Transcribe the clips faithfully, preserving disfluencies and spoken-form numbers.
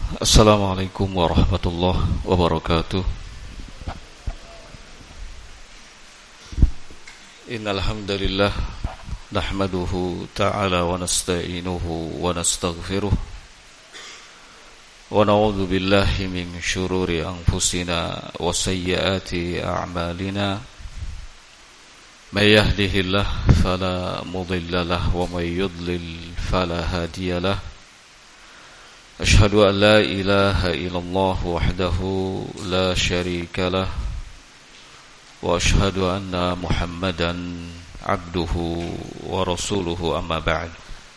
Assalamualaikum warahmatullahi wabarakatuh. Innal hamdalillah nahmaduhu ta'ala wa nasta'inuhu wa nastaghfiruh wa na'udzu billahi min syururi anfusina wa sayyiati a'malina. May yahdihillahu fala mudilla lahu wa may yudlil fala hadiya lahu. Ashhadu an la ilaha illallah wahdahu la syarika lah wa ashhadu anna Muhammadan abduhu wa rasuluhu amma ba'd.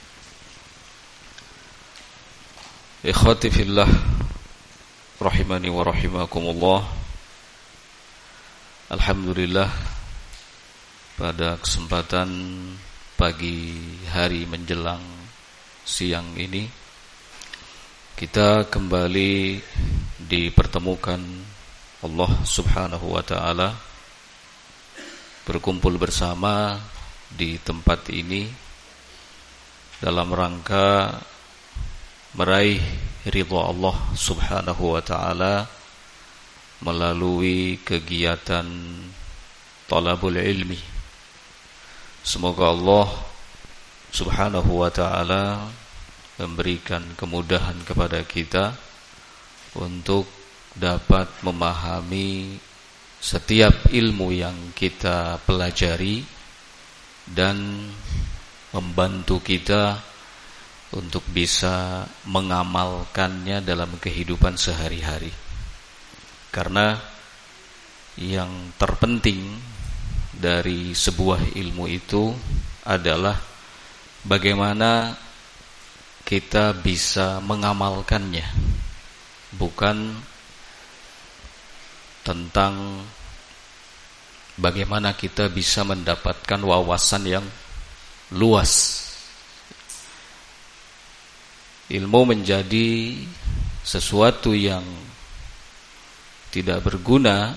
Ikhwati fillah rahimani wa rahimakumullah. Alhamdulillah, pada kesempatan pagi hari menjelang siang ini kita kembali dipertemukan Allah Subhanahu wa ta'ala, berkumpul bersama di tempat ini dalam rangka meraih ridha Allah Subhanahu wa ta'ala melalui kegiatan talabul ilmi. Semoga Allah Subhanahu wa ta'ala memberikan kemudahan kepada kita untuk dapat memahami setiap ilmu yang kita pelajari dan membantu kita untuk bisa mengamalkannya dalam kehidupan sehari-hari. Karena yang terpenting dari sebuah ilmu itu adalah bagaimana kita bisa mengamalkannya, bukan tentang bagaimana kita bisa mendapatkan wawasan yang luas. Ilmu menjadi sesuatu yang tidak berguna,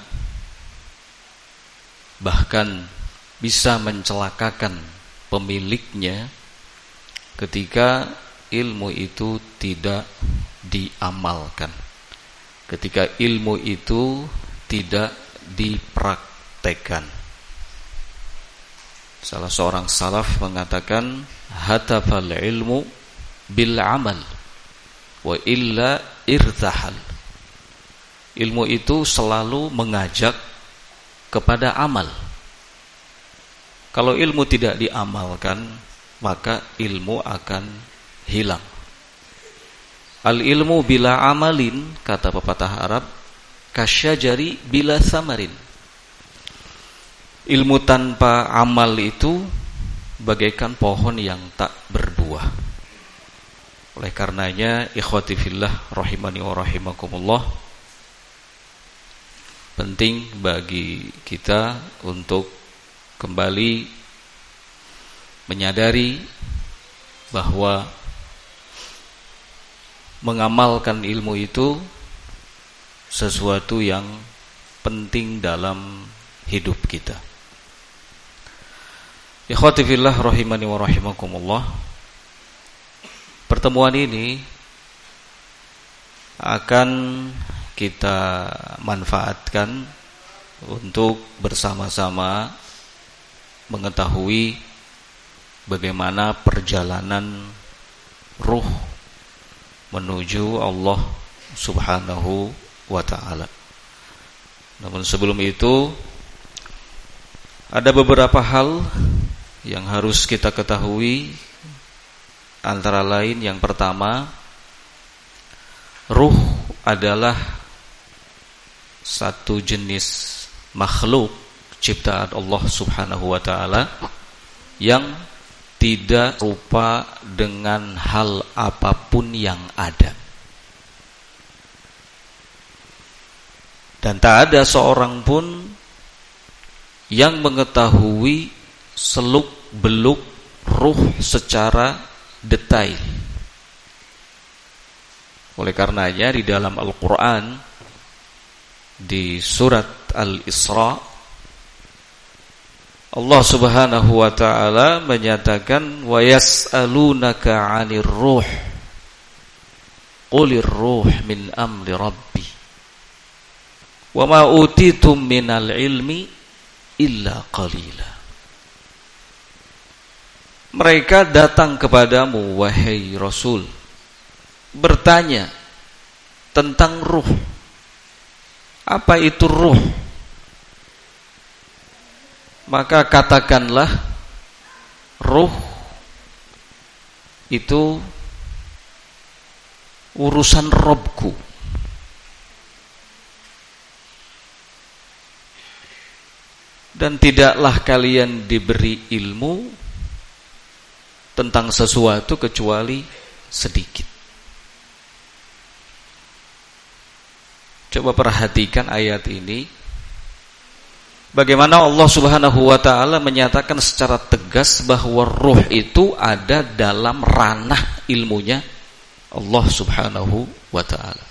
bahkan bisa mencelakakan pemiliknya ketika ilmu itu tidak diamalkan, ketika ilmu itu tidak dipraktekkan. Salah seorang salaf mengatakan, hatafal ilmu bil amal wa illa irtahal. Ilmu itu selalu mengajak kepada amal. Kalau ilmu tidak diamalkan, maka ilmu akan hilang. Al ilmu bila amalin, kata pepatah Arab, kasyajari bila samarin. Ilmu tanpa amal itu bagaikan pohon yang tak berbuah. Oleh karenanya, ikhwati fillah rahimani wa rahimakumullah, penting bagi kita untuk kembali menyadari bahwa mengamalkan ilmu itu sesuatu yang penting dalam hidup kita. Ikhwati fillah rahimani wa rahimakumullah, pertemuan ini akan kita manfaatkan untuk bersama-sama mengetahui bagaimana perjalanan ruh menuju Allah Subhanahu wa ta'ala. Namun sebelum itu, ada beberapa hal yang harus kita ketahui. Antara lain, yang pertama, ruh adalah satu jenis makhluk ciptaan Allah Subhanahu wa ta'ala yang tidak rupa dengan hal apapun yang ada. Dan tak ada seorang pun yang mengetahui seluk-beluk ruh secara detail. Oleh karenanya di dalam Al-Quran, di surat Al-Isra, Allah Subhanahu wa ta'ala menyatakan, wa yas'alunaka 'anir ruh qulir ruh min amri rabbi wa ma utitum minal ilmi illa qalila. Mereka datang kepadamu wahai Rasul, bertanya tentang ruh. Apa itu ruh? Maka katakanlah, ruh itu urusan Robku. Dan tidaklah kalian diberi ilmu tentang sesuatu kecuali sedikit. Coba perhatikan ayat ini. Bagaimana Allah Subhanahu wa ta'ala menyatakan secara tegas bahwa ruh itu ada dalam ranah ilmunya Allah Subhanahu wa ta'ala.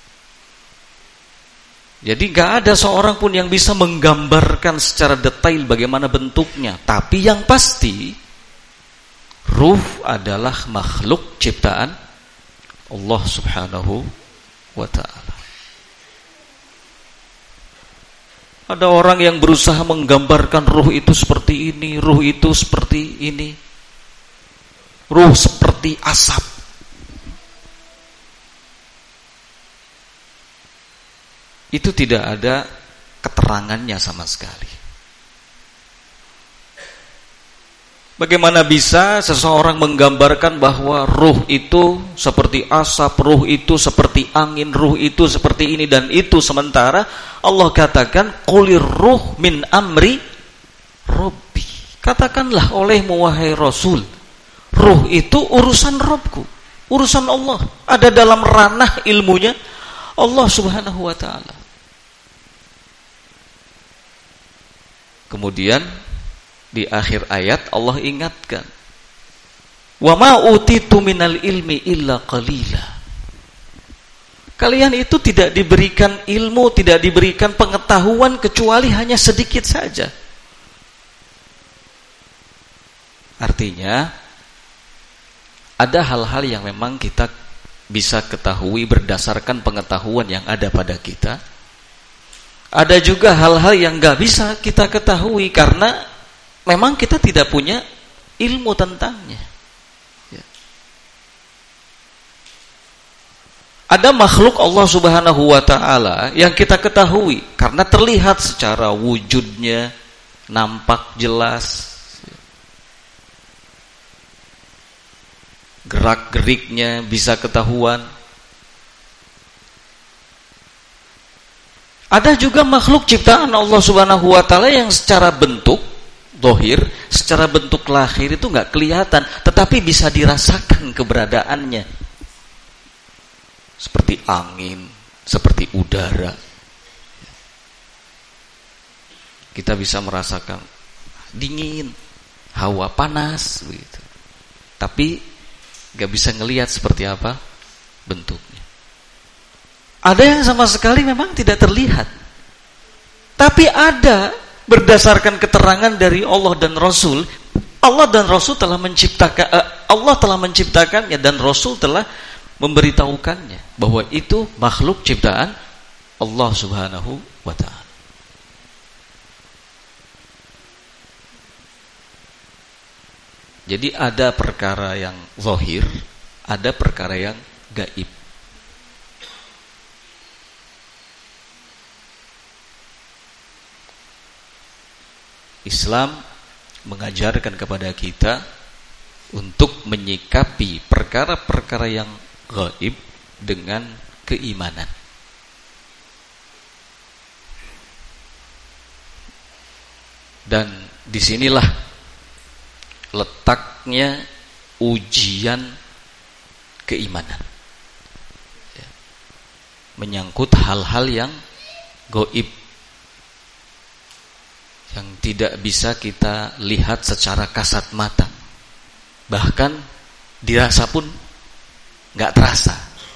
Jadi gak ada seorang pun yang bisa menggambarkan secara detail bagaimana bentuknya. Tapi yang pasti, ruh adalah makhluk ciptaan Allah Subhanahu wa ta'ala. Ada orang yang berusaha menggambarkan ruh itu seperti ini, ruh itu seperti ini. Ruh seperti asap. Itu tidak ada keterangannya sama sekali. Bagaimana bisa seseorang menggambarkan bahwa ruh itu seperti asap, ruh itu seperti angin, ruh itu seperti ini dan itu, sementara Allah katakan qulir ruh min amri rabbi. Katakanlah olehmu wahai Rasul, ruh itu urusan Rabbku, urusan Allah, ada dalam ranah ilmunya Allah Subhanahu wa ta'ala. Kemudian di akhir ayat Allah ingatkan, wa ma utitu minal ilmi illa qalila. Kalian itu tidak diberikan ilmu, tidak diberikan pengetahuan kecuali hanya sedikit saja. Artinya ada hal-hal yang memang kita bisa ketahui berdasarkan pengetahuan yang ada pada kita. Ada juga hal-hal yang gak bisa kita ketahui karena memang kita tidak punya ilmu tentangnya. Ya. Ada makhluk Allah Subhanahu wa ta'ala yang kita ketahui karena terlihat secara wujudnya, nampak jelas, gerak-geriknya bisa ketahuan. Ada juga makhluk ciptaan Allah Subhanahu wa ta'ala yang secara bentuk zahir, secara bentuk lahir itu enggak kelihatan, tetapi bisa dirasakan keberadaannya. Seperti angin, seperti udara. Kita bisa merasakan dingin, hawa panas begitu. Tapi enggak bisa ngelihat seperti apa bentuknya. Ada yang sama sekali memang tidak terlihat. Tapi ada berdasarkan keterangan dari Allah dan Rasul. Allah dan Rasul telah menciptakan Allah telah menciptakannya dan Rasul telah memberitahukannya bahwa itu makhluk ciptaan Allah Subhanahu wa ta'ala. Jadi ada perkara yang zahir, ada perkara yang gaib. Islam mengajarkan kepada kita untuk menyikapi perkara-perkara yang gaib dengan keimanan. Dan disinilah letaknya ujian keimanan. Menyangkut hal-hal yang gaib, yang tidak bisa kita lihat secara kasat mata, bahkan dirasa pun nggak terasa.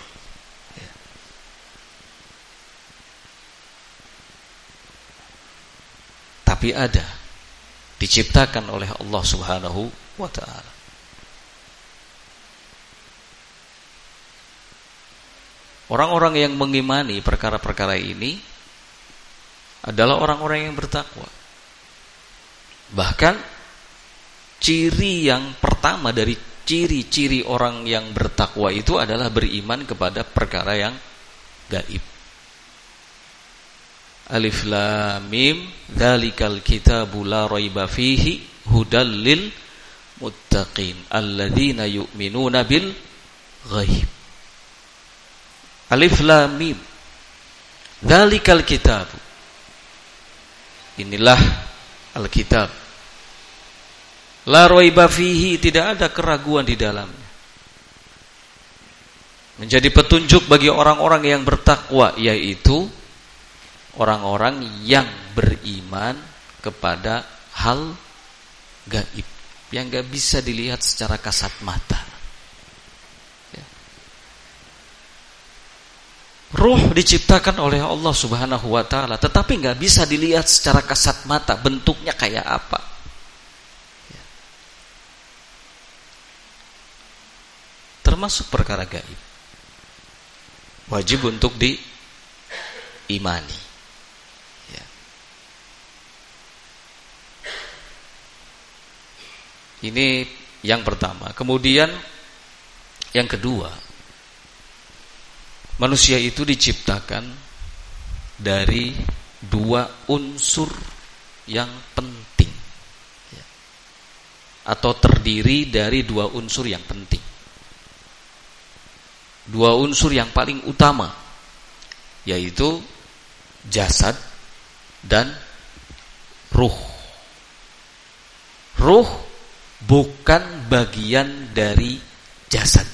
Tapi ada, diciptakan oleh Allah Subhanahu wa ta'ala. Orang-orang yang mengimani perkara-perkara ini adalah orang-orang yang bertakwa. Bahkan ciri yang pertama dari ciri-ciri orang yang bertakwa itu adalah beriman kepada perkara yang gaib. Alif Lam Mim, dzalikal kitabu la raiba fihi hudal lil muttaqin alladzina yu'minuna bil ghaib. Alif Lam Mim, dzalikal kitabu. Inilah Alkitab. La raiba fihi, tidak ada keraguan di dalamnya. Menjadi petunjuk bagi orang-orang yang bertakwa, yaitu orang-orang yang beriman kepada hal gaib yang gak bisa dilihat secara kasat mata. Ya. Ruh diciptakan oleh Allah Subhanahu wa ta'ala, tetapi gak bisa dilihat secara kasat mata bentuknya kayak apa. Termasuk perkara gaib, wajib untuk diimani. Ya. Ini yang pertama. Kemudian yang kedua, manusia itu diciptakan dari dua unsur yang penting, ya. Atau terdiri dari dua unsur yang penting. Dua unsur yang paling utama, yaitu jasad dan ruh. Ruh bukan bagian dari jasad.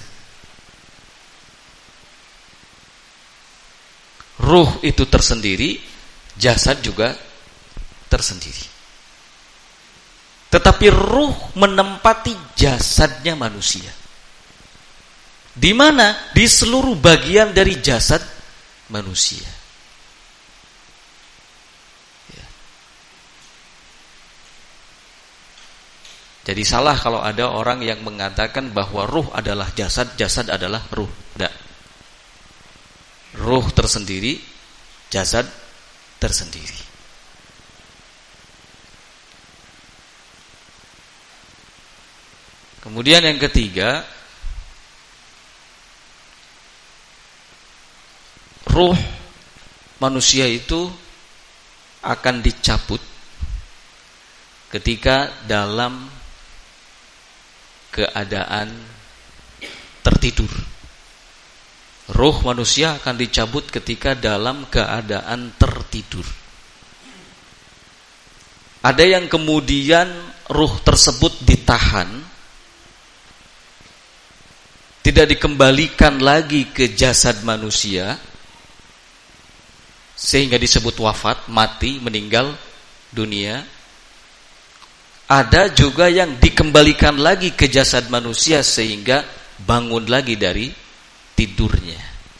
Ruh itu tersendiri, jasad juga tersendiri. Tetapi ruh menempati jasadnya manusia. Di mana? Di seluruh bagian dari jasad manusia. Ya. Jadi salah kalau ada orang yang mengatakan bahwa ruh adalah jasad, jasad adalah ruh. Tidak. Ruh tersendiri, jasad tersendiri. Kemudian yang ketiga, ruh manusia itu akan dicabut ketika dalam keadaan tertidur. Ruh manusia akan dicabut ketika dalam keadaan tertidur. Ada yang kemudian ruh tersebut ditahan, tidak dikembalikan lagi ke jasad manusia, sehingga disebut wafat, mati, meninggal dunia. Ada juga yang dikembalikan lagi ke jasad manusia sehingga bangun lagi dari tidurnya.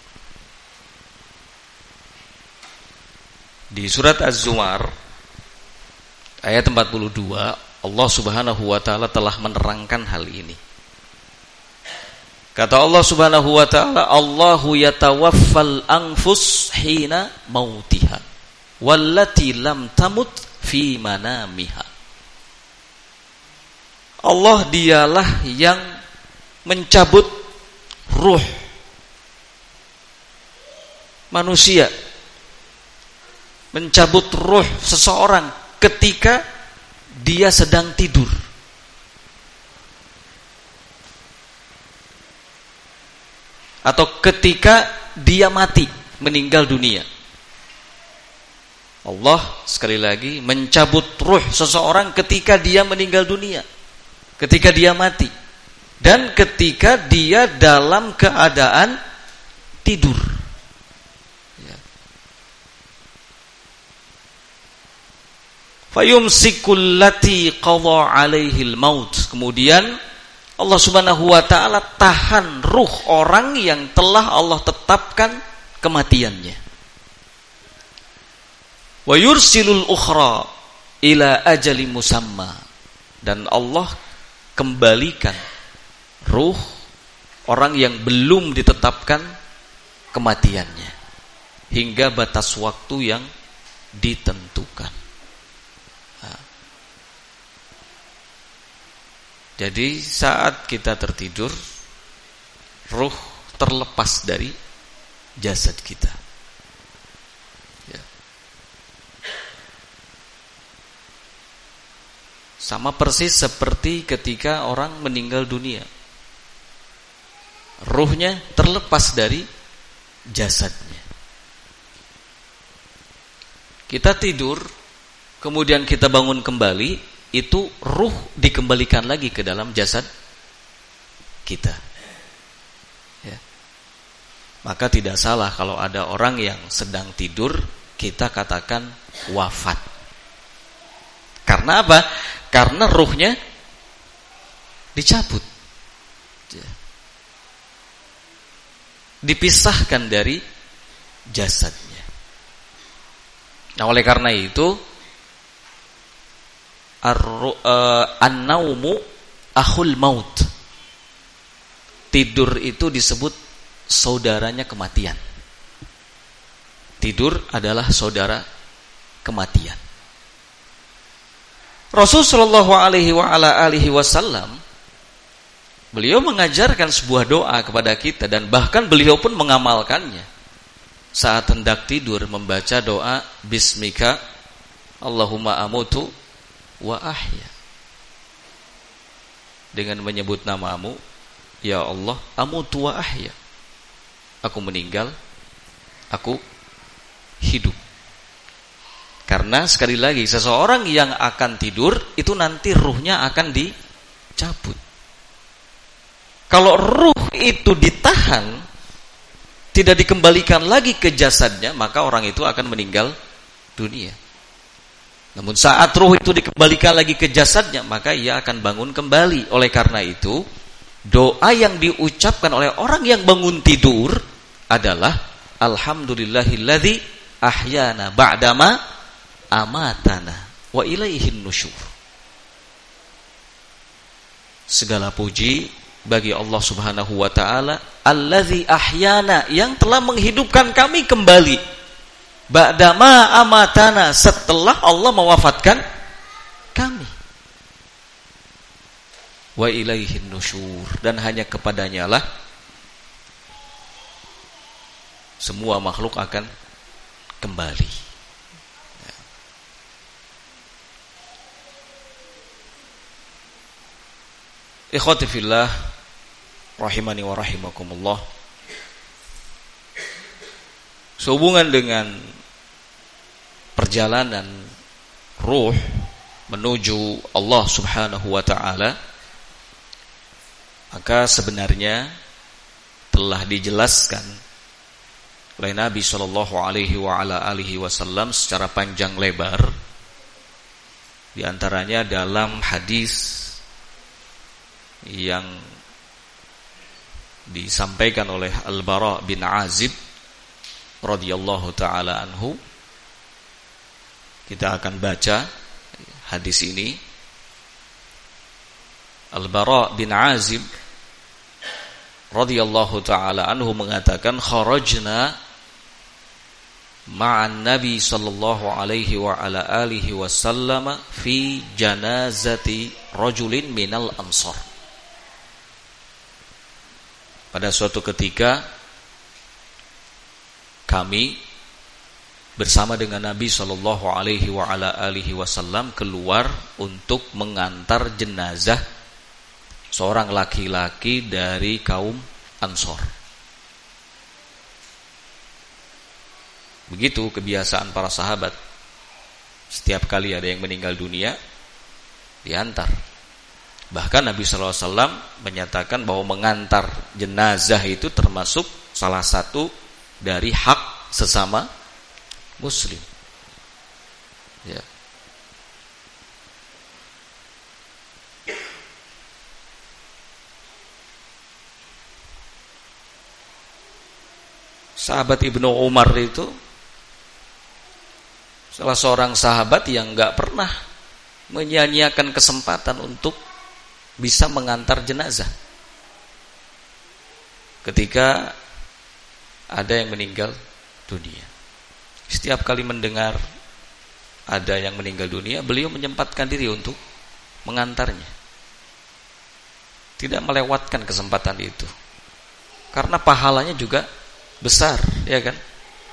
Di surat Az-Zumar ayat empat puluh dua, Allah Subhanahu wa ta'ala telah menerangkan hal ini. Kata Allah Subhanahu wa ta'ala, Allahu yatawaffal anfus hina mautiha wallati lam tamut fi manamiha. Allah dialah yang mencabut ruh manusia, mencabut ruh seseorang ketika dia sedang tidur. Atau ketika dia mati, meninggal dunia. Allah sekali lagi mencabut ruh seseorang ketika dia meninggal dunia, ketika dia mati, dan ketika dia dalam keadaan tidur. Ya. Fayumsikul lati qadha alaihil maut. Kemudian Allah Subhanahu wa ta'ala tahan ruh orang yang telah Allah tetapkan kematiannya. Wa yursilul ukhra ila ajali musamma. Dan Allah kembalikan ruh orang yang belum ditetapkan kematiannya hingga batas waktu yang ditentukan. Nah, jadi saat kita tertidur, ruh terlepas dari jasad kita. Ya. Sama persis seperti ketika orang meninggal dunia. Ruhnya terlepas dari jasadnya. Kita tidur, kemudian kita bangun kembali, itu ruh dikembalikan lagi ke dalam jasad kita. Ya. Maka tidak salah kalau ada orang yang sedang tidur, kita katakan wafat. Karena apa? Karena ruhnya dicabut. Ya. Dipisahkan dari jasadnya. Nah, oleh karena itu an-naumu akhul maut. Tidur itu disebut saudaranya kematian. Tidur adalah saudara kematian. Rasulullah shallallahu alaihi wa ala alihi wasallam, beliau mengajarkan sebuah doa kepada kita dan bahkan beliau pun mengamalkannya. Saat hendak tidur membaca doa Bismika Allahumma amutu wa ahya. Dengan menyebut namamu, ya Allah, amutu wa ahya. Aku meninggal, aku hidup. Karena sekali lagi, seseorang yang akan tidur itu nanti ruhnya akan dicabut. Kalau ruh itu ditahan, tidak dikembalikan lagi ke jasadnya, maka orang itu akan meninggal dunia. Namun saat ruh itu dikembalikan lagi ke jasadnya, maka ia akan bangun kembali. Oleh karena itu, doa yang diucapkan oleh orang yang bangun tidur adalah Alhamdulillahilladzi ahyana ba'dama amatana wa ilaihin nusyur. Segala puji bagi Allah Subhanahu wa taala, allazi ahyana, yang telah menghidupkan kami kembali, ba'dama amatana, setelah Allah mewafatkan kami, wa ilaihin nusyur, dan hanya kepadanya lah semua makhluk akan kembali. Ikhwati fillah rahimani wa rahimakumullah. Sehubungan dengan perjalanan ruh menuju Allah Subhanahu wa taala, maka sebenarnya telah dijelaskan oleh Nabi sallallahu alaihi wa ala alihi wasallam secara panjang lebar, di antaranya dalam hadis yang disampaikan oleh Al-Bara bin Azib radhiyallahu taala anhu. Kita akan baca hadis ini. Al-Bara bin Azib radhiyallahu taala anhu mengatakan, kharajna ma'an Nabi sallallahu alaihi wa ala alihi wasallam fi janazati rajulin minal ansar. Pada suatu ketika kami bersama dengan Nabi sallallahu alaihi wa ala alihi wasallam keluar untuk mengantar jenazah seorang laki-laki dari kaum Ansor. Begitu kebiasaan para sahabat. Setiap kali ada yang meninggal dunia, diantar. Bahkan Nabi sallallahu alaihi wasallam menyatakan bahwa mengantar jenazah itu termasuk salah satu dari hak sesama muslim. Ya. Sahabat Ibnu Umar itu salah seorang sahabat yang gak pernah menyia-nyiakan kesempatan untuk bisa mengantar jenazah. Ketika ada yang meninggal dunia. Setiap kali mendengar ada yang meninggal dunia, beliau menyempatkan diri untuk mengantarnya. Tidak melewatkan kesempatan itu. Karena pahalanya juga besar, ya kan?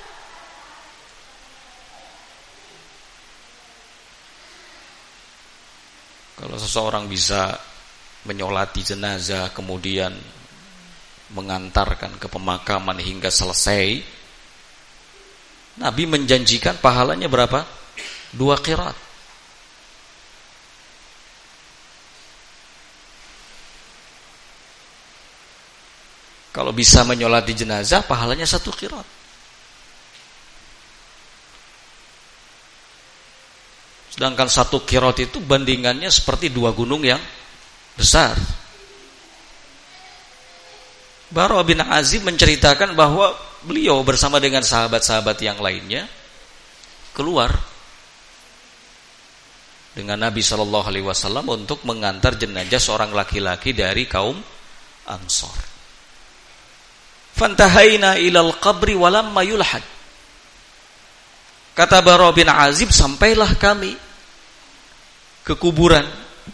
Kalau seseorang bisa menyolati jenazah, kemudian mengantarkan ke pemakaman hingga selesai, Nabi menjanjikan pahalanya berapa? Dua qiraat. Kalau bisa menyolati jenazah, pahalanya satu qiraat. Sedangkan satu qiraat itu bandingannya seperti dua gunung yang besar. Bara bin Azib menceritakan bahwa beliau bersama dengan sahabat-sahabat yang lainnya keluar dengan Nabi shallallahu alaihi wasallam untuk mengantar jenazah seorang laki-laki dari kaum Ansor. Fantahaina ilal qabri walamma yulhad. Kata Bara bin Azib, sampailah kami ke kuburan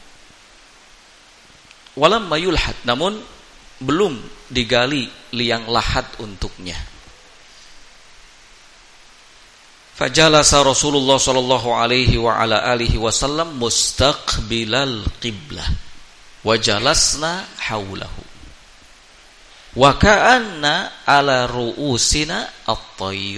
walamma yulhad, namun belum digali liang lahat untuknya. Fajalasa Rasulullah sallallahu alaihi wa ala alihi wasallam mustaqbilal qiblah wa jalasna haulahu wa ka'anna ala ru'usina at-tayr.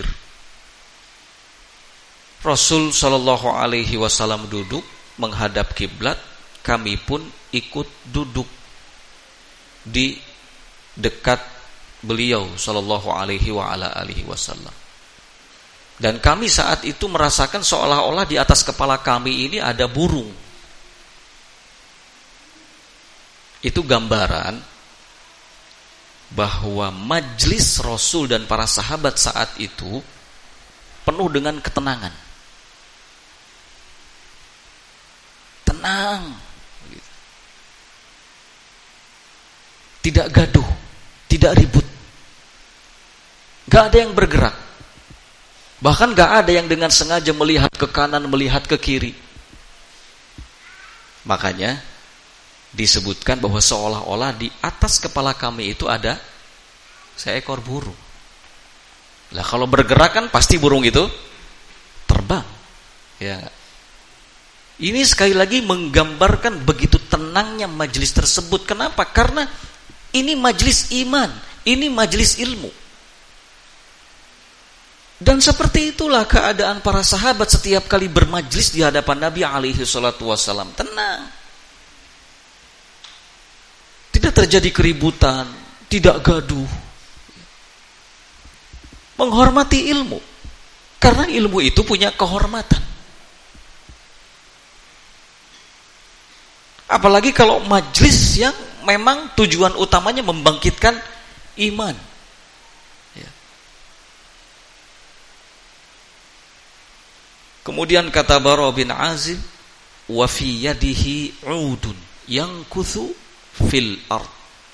Rasul sallallahu alaihi wasallam duduk menghadap kiblat, kami pun ikut duduk di dekat beliau sallallahu alaihi wa ala alihi wasallam. Dan kami saat itu merasakan seolah-olah di atas kepala kami ini ada burung. Itu gambaran bahwa majlis Rasul dan para sahabat saat itu penuh dengan ketenangan. Tenang. Tidak gaduh, tidak ribut. Gak ada yang bergerak. Bahkan gak ada yang dengan sengaja melihat ke kanan, melihat ke kiri. Makanya disebutkan bahwa seolah-olah di atas kepala kami itu ada seekor burung. Lah kalau bergerak kan pasti burung itu terbang. Ya. Ini sekali lagi menggambarkan begitu tenangnya majelis tersebut. Kenapa? Karena ini majelis iman, ini majelis ilmu. Dan seperti itulah keadaan para sahabat setiap kali bermajlis di hadapan Nabi alaihi salatu wasallam. Tenang. Tidak terjadi keributan, tidak gaduh. Menghormati ilmu. Karena ilmu itu punya kehormatan. Apalagi kalau majlis yang memang tujuan utamanya membangkitkan iman. Kemudian kata Bara bin Azib, wa fi yadihi 'udun yankuthu fil ard.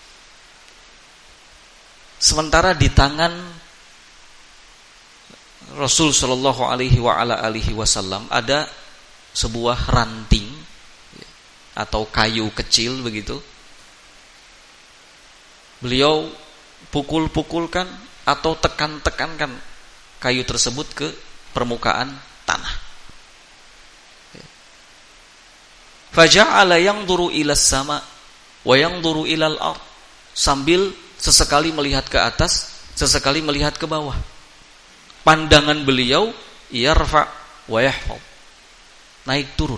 Sementara di tangan Rasul sallallahu alaihi wa ala alihi wasallam ada sebuah ranting atau kayu kecil begitu. Beliau pukul-pukulkan atau tekan-tekankan kayu tersebut ke permukaan tanah. Faja'ala yanzuru ila sama wa yanzuru ila al-ard, sambil sesekali melihat ke atas, sesekali melihat ke bawah. Pandangan beliau yarfa wa yahfaz, naik turun.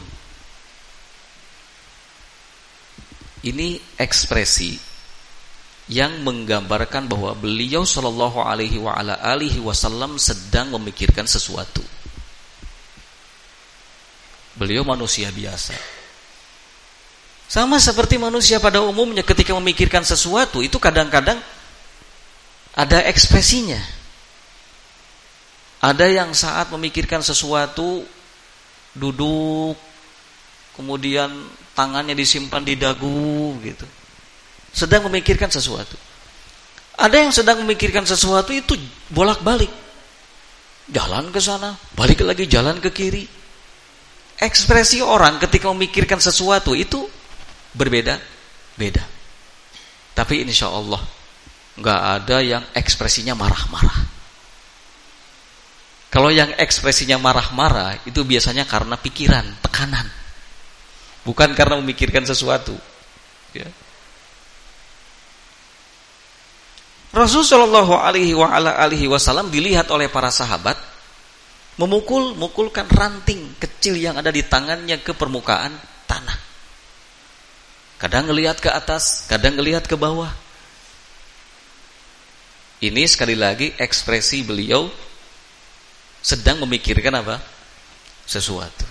Ini ekspresi yang menggambarkan bahwa beliau sallallahu alaihi wa ala alihi wasallam sedang memikirkan sesuatu. Beliau manusia biasa. Sama seperti manusia pada umumnya ketika memikirkan sesuatu itu kadang-kadang ada ekspresinya. Ada yang saat memikirkan sesuatu duduk, kemudian tangannya disimpan di dagu gitu. Sedang memikirkan sesuatu. Ada yang sedang memikirkan sesuatu itu bolak-balik. Jalan ke sana, balik lagi jalan ke kiri. Ekspresi orang ketika memikirkan sesuatu itu berbeda-beda. Tapi insya Allah nggak ada yang ekspresinya marah-marah. Kalau yang ekspresinya marah-marah itu biasanya karena pikiran, tekanan, bukan karena memikirkan sesuatu. Ya. Rasulullah Shallallahu Alaihi Wasallam dilihat oleh para sahabat memukul-mukulkan ranting kecil yang ada di tangannya ke permukaan tanah. Kadang ngelihat ke atas, kadang ngelihat ke bawah. Ini sekali lagi ekspresi beliau sedang memikirkan apa? Sesuatu.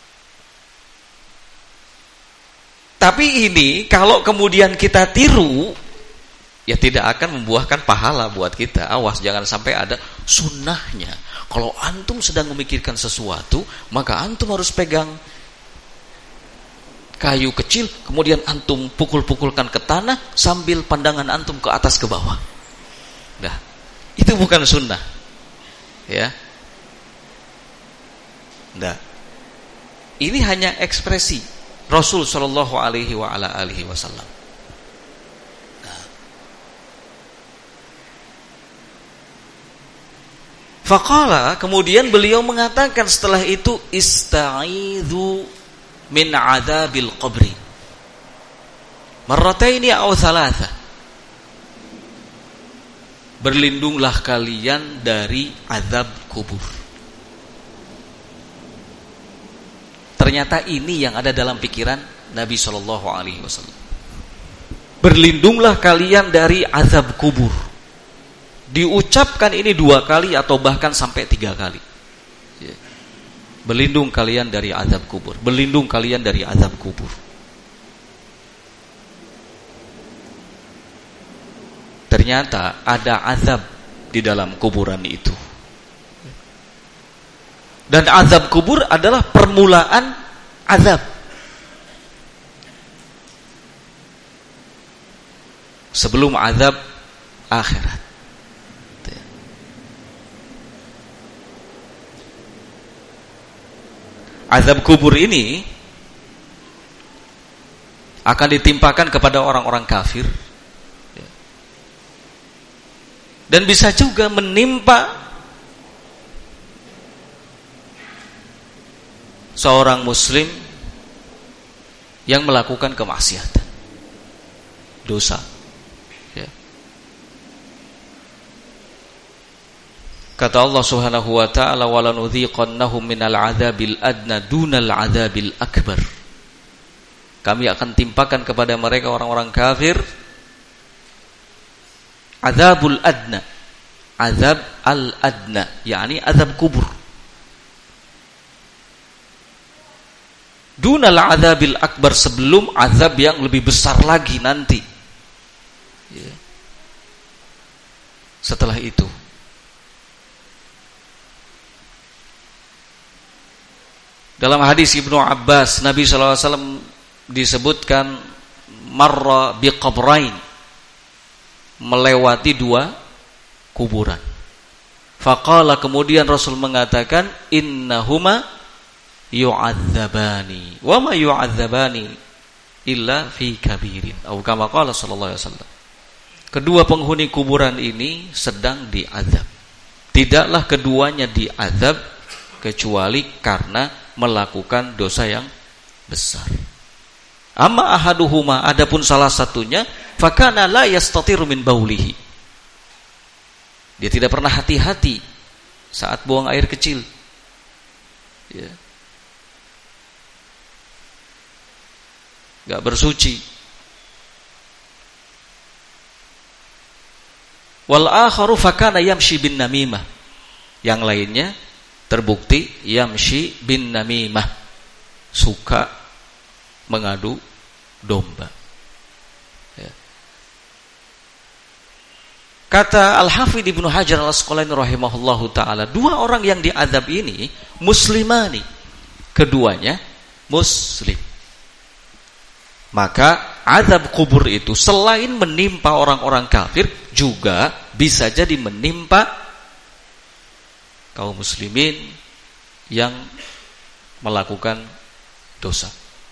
Tapi ini kalau kemudian kita tiru, ya tidak akan membuahkan pahala buat kita. Awas jangan sampai ada sunnahnya. Kalau antum sedang memikirkan sesuatu, maka antum harus pegang kayu kecil, kemudian antum pukul-pukulkan ke tanah sambil pandangan antum ke atas ke bawah. Nah, itu bukan sunnah. Ya. Nah, ini hanya ekspresi Rasul Shallallahu Alaihi Wasallam. Faqala, kemudian beliau mengatakan setelah itu, ista'idhu min adzabil qabri marrataini aw thalatha. Berlindunglah kalian dari azab kubur. Ternyata ini yang ada dalam pikiran Nabi Shallallahu Alaihi Wasallam. Berlindunglah kalian dari azab kubur. Diucapkan ini dua kali atau bahkan sampai tiga kali. Berlindung kalian dari azab kubur. Berlindung kalian dari azab kubur. Ternyata ada azab di dalam kuburan itu. Dan azab kubur adalah permulaan azab. Sebelum azab akhirat. Azab kubur ini akan ditimpakan kepada orang-orang kafir, dan bisa juga menimpa seorang muslim yang melakukan kemaksiatan, dosa. Kata Allah Subhanahu wa ta'ala, walanudhiqannahum minal adzabil adna dunal adzabil akbar. Kami akan timpakan kepada mereka orang-orang kafir azabul adna, azab al adna, yakni azab kubur. Dunal adzabil akbar, sebelum azab yang lebih besar lagi nanti. Setelah itu dalam hadis Ibnu Abbas, Nabi shallallahu alaihi wasallam disebutkan marra biqabrain, melewati dua kuburan. Faqala, kemudian Rasul mengatakan, innahuma yu'adzabani wa ma yu'adzabani illa fi kabirin, atau kama qala sallallahu alaihi wasallam. Kedua penghuni kuburan ini sedang diazab. Tidaklah keduanya diazab kecuali karena melakukan dosa yang besar. Amma ahaduhuma, adapun salah satunya, fakana la yastatiru min baulihi. Dia tidak pernah hati-hati saat buang air kecil. Ya. Gak bersuci. Wal akharu fakana yamshi bin namimah. Yang lainnya terbukti yamshi bin namimah, suka mengadu domba. Ya. Kata Al-Hafidh Ibnu Hajar Al-Asqalani rahimahullahu ta'ala, dua orang yang diazab ini muslimani, keduanya muslim. Maka azab kubur itu selain menimpa orang-orang kafir, juga bisa jadi menimpa kaum muslimin yang melakukan dosa.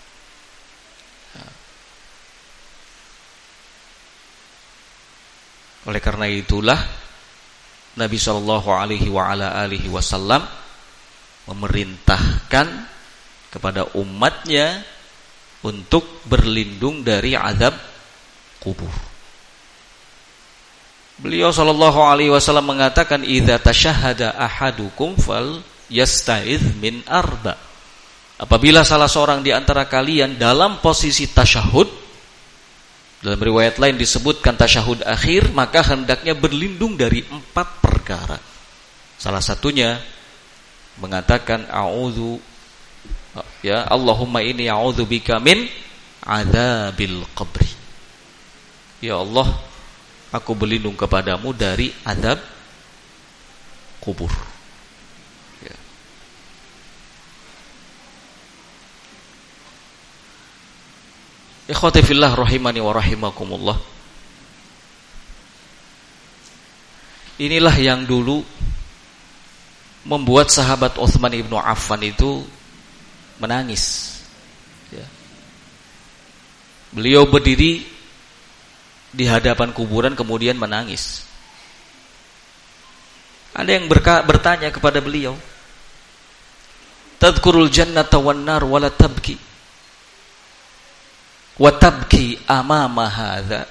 Oleh karena itulah Nabi Shallallahu Alaihi Wasallam memerintahkan kepada umatnya untuk berlindung dari azab kubur. Beliau Shallallahu Alaihi Wasallam mengatakan, "Idza tashahhada ahadukum fal yasta'idz min arba." Apabila salah seorang di antara kalian dalam posisi tasyahud, dalam riwayat lain disebutkan tasyahud akhir, maka hendaknya berlindung dari empat perkara. Salah satunya mengatakan a'udzu ya Allahumma inni a'udzubika min adzabil qabri. Ya Allah, aku berlindung kepadamu dari azab kubur. Ya. Ikhwati fillah rahimani wa rahimakumullah. Inilah yang dulu membuat sahabat Utsman ibnu Affan itu menangis. Ya. Beliau berdiri di hadapan kuburan kemudian menangis. Ada yang berka- bertanya kepada beliau, "Tadhkurul jannata wan nar wa la tabki wa tabki amama hadza."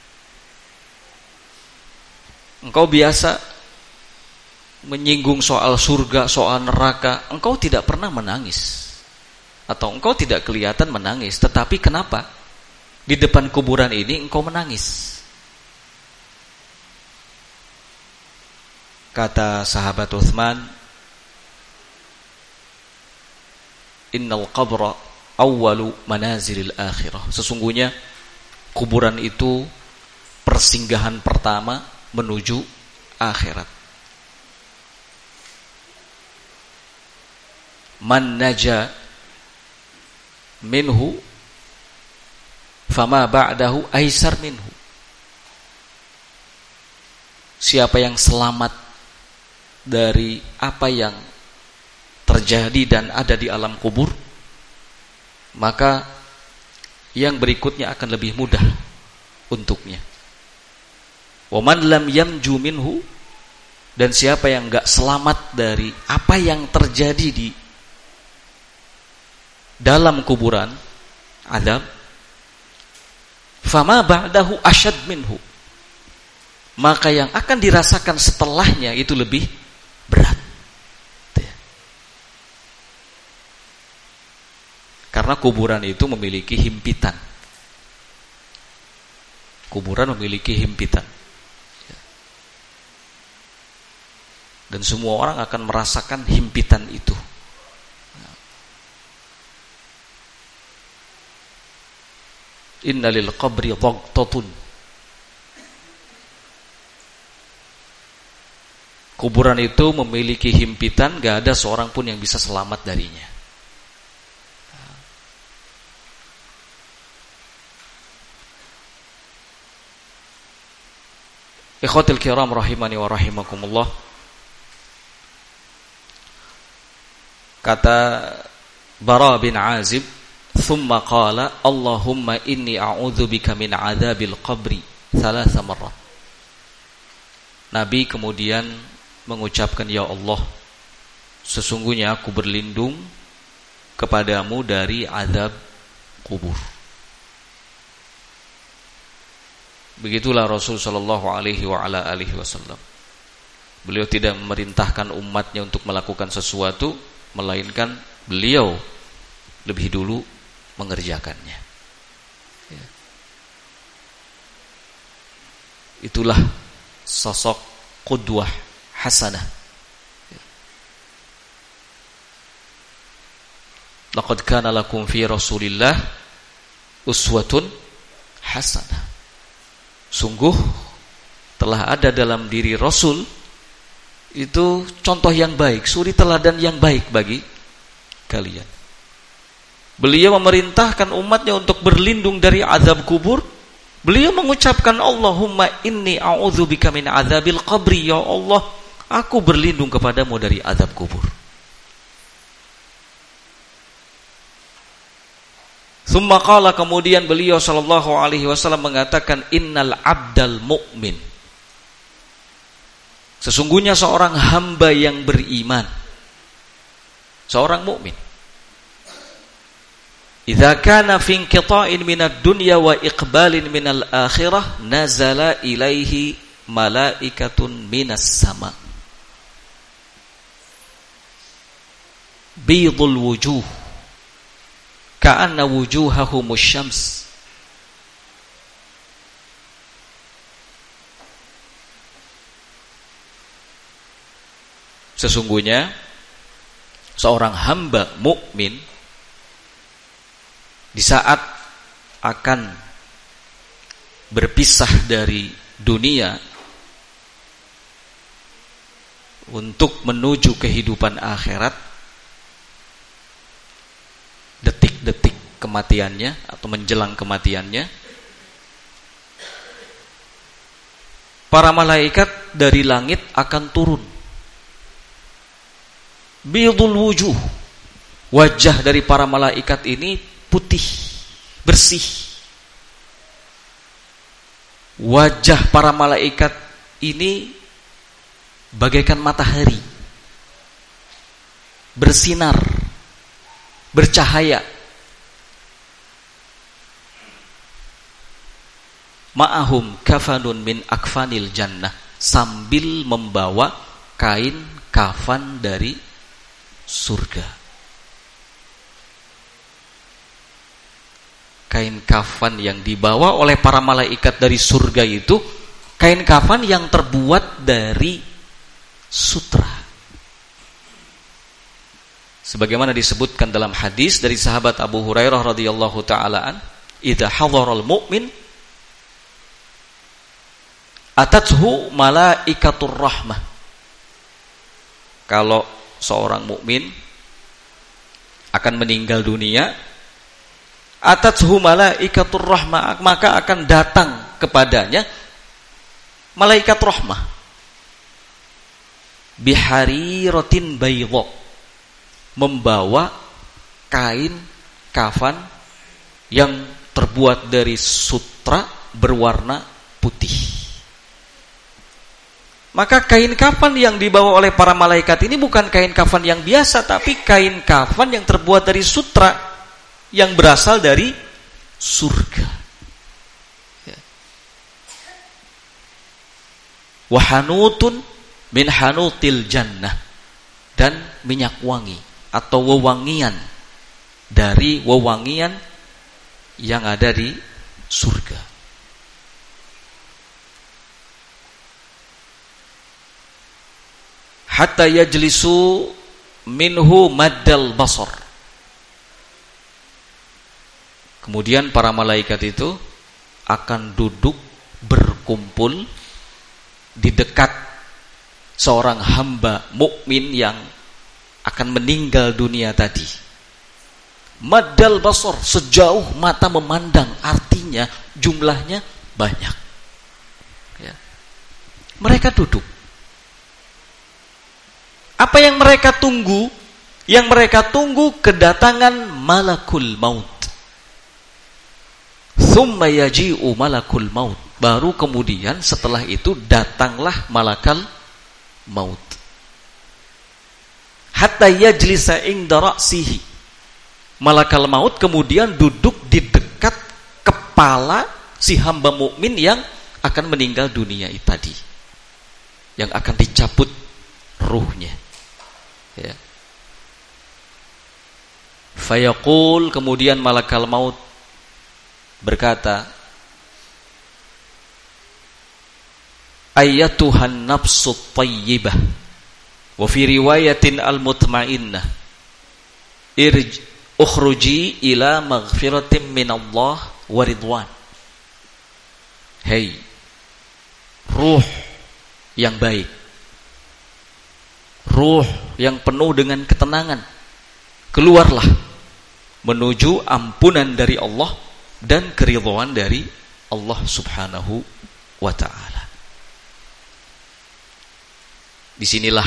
Engkau biasa menyinggung soal surga, soal neraka, engkau tidak pernah menangis, atau engkau tidak kelihatan menangis, tetapi kenapa di depan kuburan ini engkau menangis? Kata sahabat Utsman, "Innal qabra awwalu manazilil akhirah." Sesungguhnya kuburan itu persinggahan pertama menuju akhirat. Man naja minhu fama ba'dahu aisar minhu. Siapa yang selamat dari apa yang terjadi dan ada di alam kubur, maka yang berikutnya akan lebih mudah untuknya. Wa man lam yamju minhu, dan siapa yang enggak selamat dari apa yang terjadi di dalam kuburan azab, fama ba'dahu asyad minhu, maka yang akan dirasakan setelahnya itu lebih berat. Karena kuburan itu memiliki himpitan. Kuburan memiliki himpitan. Dan semua orang akan merasakan himpitan itu. Inna lil qabri dhagtatun. Kuburan itu memiliki himpitan, gak ada seorang pun yang bisa selamat darinya. Ikhwatil kiram rahimani wa rahimakumullah. Kata Bara bin Azib, "Thumma qala Allahumma inni a'udzubika min adzabil qabri thalatha marrat." Nabi kemudian mengucapkan, "Ya Allah, sesungguhnya aku berlindung kepadamu dari azab kubur." Begitulah Rasul sallallahu alaihi wa ala alihi wasallam. Beliau tidak memerintahkan umatnya untuk melakukan sesuatu, melainkan beliau lebih dulu mengerjakannya. Ya. Itulah sosok qudwah hasanah. Ya. Laqad kana lakum fi Rasulillah uswatun hasanah. Sungguh telah ada dalam diri Rasul itu contoh yang baik, suri teladan yang baik bagi kalian. Beliau memerintahkan umatnya untuk berlindung dari azab kubur. Beliau mengucapkan, Allahumma inni a'udzubika min azabil qabri. Ya Allah, aku berlindung kepadamu dari azab kubur. Tsumma qala, kemudian beliau sallallahu alaihi wasallam mengatakan, innal abdal mu'min. Sesungguhnya seorang hamba yang beriman, seorang mukmin, idza kana fi inqita'in minad dunya wa iqbalin minal akhirah nazala ilaihi malaikatun minas sama bidul wujuh ka'anna wujuhahumus syams. Sesungguhnya seorang hamba mukmin di saat akan berpisah dari dunia untuk menuju kehidupan akhirat, detik-detik kematiannya atau menjelang kematiannya, para malaikat dari langit akan turun. Bidul wujuh, wajah dari para malaikat ini putih, bersih. Wajah para malaikat ini bagaikan matahari, bersinar, bercahaya. Ma'ahum kafanun min akfanil jannah, sambil membawa kain kafan dari surga. Kain kafan yang dibawa oleh para malaikat dari surga itu kain kafan yang terbuat dari sutra. Sebagaimana disebutkan dalam hadis dari sahabat Abu Hurairah radhiyallahu taala an, idza hadaral mu'min atathu malaikatur rahmah. Kalau seorang mukmin akan meninggal dunia, atathu malaikatur rahmah, maka akan datang kepadanya malaikat rahmah bihariratin baydha, membawa kain kafan yang terbuat dari sutra berwarna putih. Maka kain kafan yang dibawa oleh para malaikat ini bukan kain kafan yang biasa, tapi kain kafan yang terbuat dari sutra yang berasal dari surga. Wa hanutun min hanutil jannah, dan minyak wangi atau wewangian dari wewangian yang ada di surga. Hatta yajlisu minhu maddal basar. Kemudian para malaikat itu akan duduk berkumpul di dekat seorang hamba mukmin yang akan meninggal dunia tadi. Maddal basar, sejauh mata memandang, artinya jumlahnya banyak. Ya. Mereka duduk. Apa yang mereka tunggu? Yang mereka tunggu kedatangan malakul maut. Tsumma yaji'u malakul maut. Baru kemudian setelah itu datanglah malakal maut. Hatta yajlisa inda ra'sihi. Malakal maut kemudian duduk di dekat kepala si hamba mukmin yang akan meninggal dunia itu tadi. Yang akan dicabut ruhnya. Ya. Fayaqul, kemudian malakal maut berkata, ayyatuhan nafsut tayyibah, wa fi riwayatin al-mutmainnah, irj ukhruji ila maghfiratin minallah wa ridwan. Hei ruh yang baik, ruh yang penuh dengan ketenangan, keluarlah menuju ampunan dari Allah dan keridhaan dari Allah Subhanahu wa ta'ala. Disinilah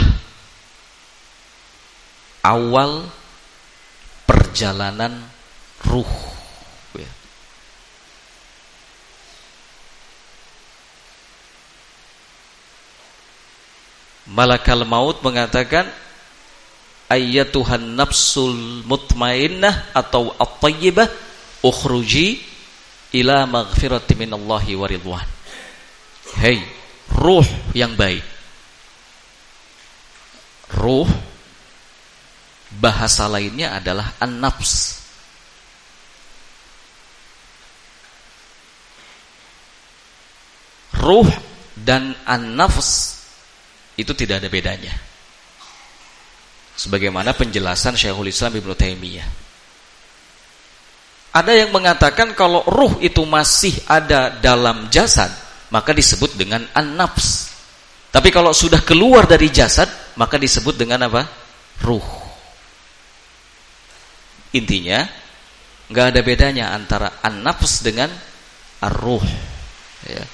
awal perjalanan ruh. Malakal maut mengatakan, ayyatuhan nafsul mutmainnah atau at-tayyibah, ukhruji ila maghfirati minallahi wa ridwan. Hei, ruh yang baik. Ruh bahasa lainnya adalah an-nafs. Ruh dan an-nafs itu tidak ada bedanya. Sebagaimana penjelasan Syekhul Islam Ibnu Taimiyah. Ada yang mengatakan kalau ruh itu masih ada dalam jasad, maka disebut dengan an-nafs. Tapi kalau sudah keluar dari jasad, maka disebut dengan apa? Ruh. Intinya, nggak ada bedanya antara an-nafs dengan ar-ruh. Ya.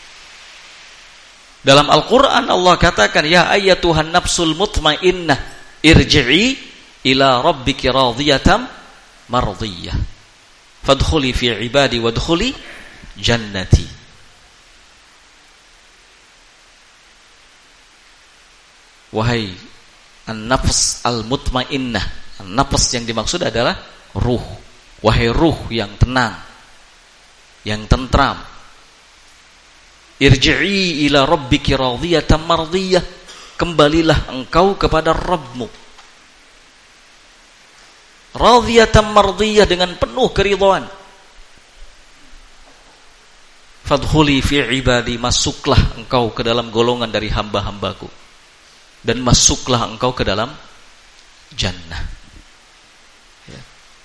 Dalam Al-Quran Allah katakan, ya ayyatuhan nafsul mutmainnah, irji'i ila rabbiki radiyatan mardiyah, fadkhuli fi ibadi wadkhuli jannati. Wahai an-nafs al-mutmainnah, an-nafs yang dimaksud adalah ruh. Wahai ruh yang tenang, yang tentram, irji'i ila rabbiki radiyatan mardiyah, kembalilah engkau kepada Rabbmu radiyatan mardiyah, dengan penuh keridhaan. Fadkhuli fi ibadi, masuklah engkau ke dalam golongan dari hamba-hambaku, dan masuklah engkau ke dalam jannah. Ya.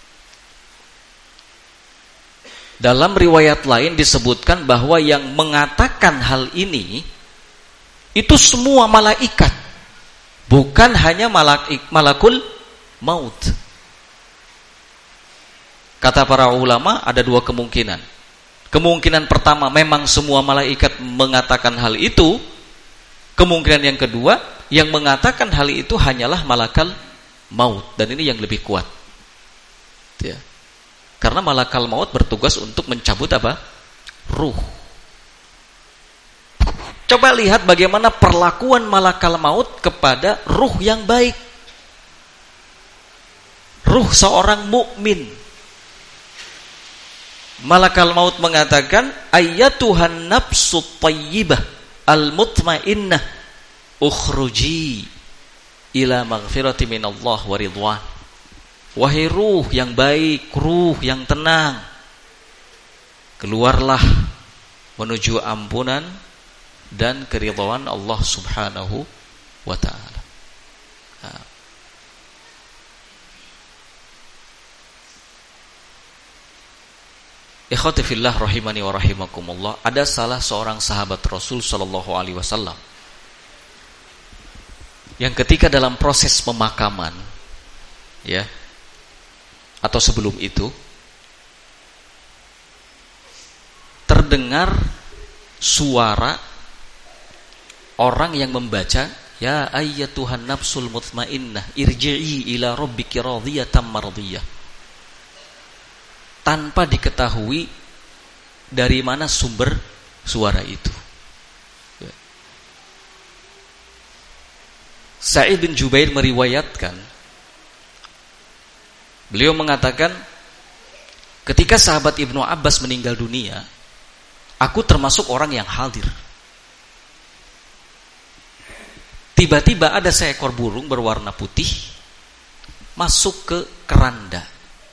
Dalam riwayat lain disebutkan bahwa yang mengatakan hal ini itu semua malaikat, bukan hanya malak, malakul maut. Kata para ulama ada dua kemungkinan. Kemungkinan pertama, memang semua malaikat mengatakan hal itu. Kemungkinan yang kedua, yang mengatakan hal itu hanyalah malakal maut, dan ini yang lebih kuat. Ya. Karena malakal maut bertugas untuk mencabut apa? Ruh. Coba lihat bagaimana perlakuan malakal maut kepada ruh yang baik. Ruh seorang mukmin. Malakal maut mengatakan, ayyatuhan nafsut tayyibah al-mutmainnah, ukhruji ila maghfirati minallah wa ridwan. Wahai ruh yang baik, ruh yang tenang, keluarlah menuju ampunan dan keridhaan Allah Subhanahu wa ta'ala. Nah. Ikhwati fillah rahimani wa rahimakumullah, ada salah seorang sahabat Rasul sallallahu alaihi wasallam yang ketika dalam proses pemakaman, ya, atau sebelum itu, terdengar suara orang yang membaca, ya ayyatuhan nafsul mutmainnah, irji'i ila rabbiki radiyatan mardiyah, tanpa diketahui dari mana sumber suara itu. Sa'id bin Jubair meriwayatkan, beliau mengatakan, ketika sahabat Ibnu Abbas meninggal dunia, aku termasuk orang yang hadir. Tiba-tiba ada seekor burung berwarna putih masuk ke keranda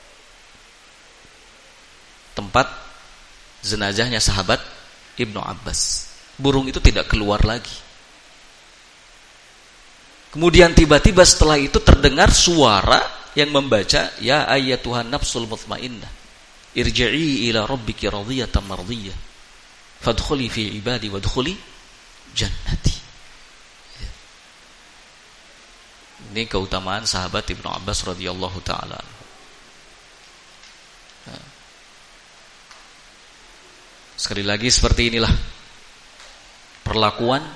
tempat jenazahnya sahabat Ibnu Abbas. Burung itu tidak keluar lagi. Kemudian tiba-tiba setelah itu terdengar suara yang membaca, ya ayyatuhan nafsul mutmainnah, irji'i ila rabbiki radiyatan mardiyah, fadkhuli fi ibadi wadkhuli jannati. Ini keutamaan sahabat Ibnu Abbas radhiyallahu taala. Sekali lagi seperti inilah perlakuan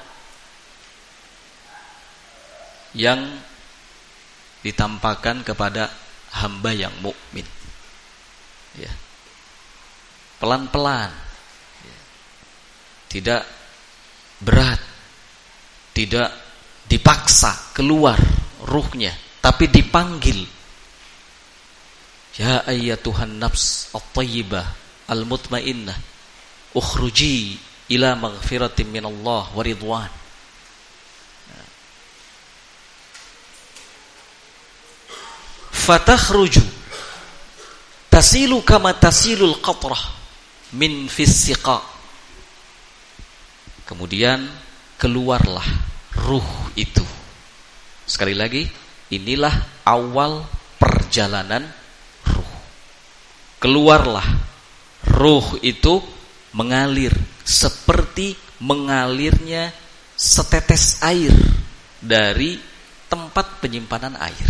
yang ditampakkan kepada hamba yang mukmin. Ya. Pelan-pelan. Ya. Tidak berat. Tidak dipaksa keluar ruhnya, tapi dipanggil. Ya ayyatuhan nafs at-thayyibah al-mutmainnah, ukhruji ila maghfiratin minallah wa ridwan. Fatakhruju tasilu kama tasilul qatrah min fis siqa. Kemudian keluarlah ruh itu. Sekali lagi, inilah awal perjalanan ruh. Keluarlah ruh itu mengalir seperti mengalirnya setetes air dari tempat penyimpanan air.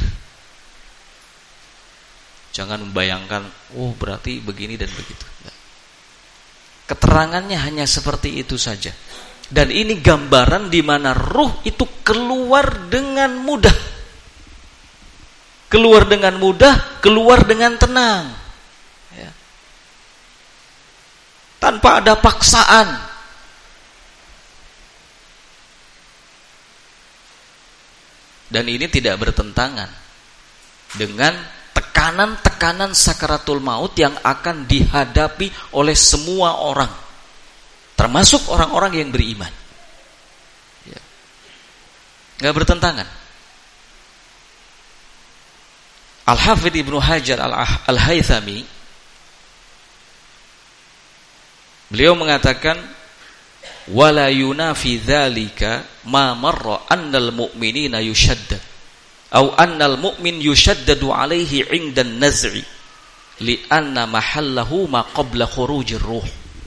Jangan membayangkan, oh berarti begini dan begitu. Keterangannya hanya seperti itu saja. Dan ini gambaran di mana ruh itu keluar dengan mudah. Keluar dengan mudah, keluar dengan tenang. Ya. Tanpa ada paksaan. Dan ini tidak bertentangan dengan tekanan-tekanan sakaratul maut yang akan dihadapi oleh semua orang, termasuk orang-orang yang beriman. Ya. Gak bertentangan. Al-Hafidh Ibnu Hajar Al-Haythami, beliau mengatakan, wala yunafi dzalika ma marra annal mu'minina yushaddad au annal mu'min yushaddadu alaihi 'inda an-naz'i li'anna mahallahu ma qabla khurujir ruh.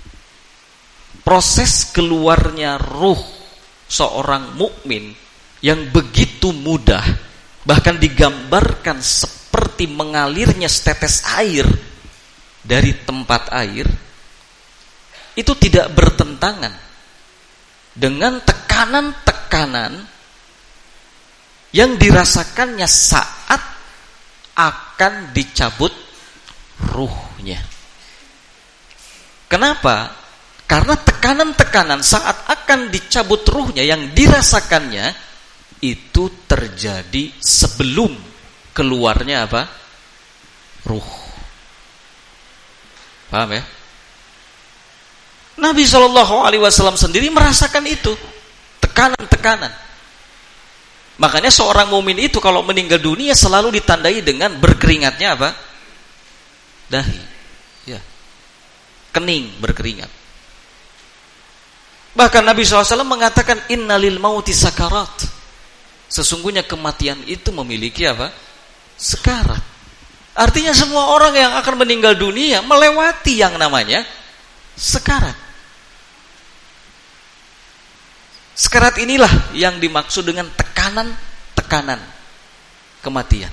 Proses keluarnya ruh seorang mukmin yang begitu mudah, bahkan digambarkan seperti mengalirnya setetes air dari tempat air, itu tidak bertentangan dengan tekanan-tekanan yang dirasakannya saat akan dicabut ruhnya. Kenapa? Karena tekanan-tekanan saat akan dicabut ruhnya yang dirasakannya itu terjadi sebelum keluarnya apa? Ruh. Paham ya? Nabi shallallahu alaihi wasallam sendiri merasakan itu, tekanan-tekanan. Makanya seorang mukmin itu kalau meninggal dunia selalu ditandai dengan berkeringatnya apa? Dahi. Ya. Kening, berkeringat. Bahkan Nabi shallallahu alaihi wasallam mengatakan innalil mauti sakarat. Sesungguhnya kematian itu memiliki apa? Sekarat. Artinya semua orang yang akan meninggal dunia melewati yang namanya sekarat. Sekarat inilah yang dimaksud dengan tekanan-tekanan kematian.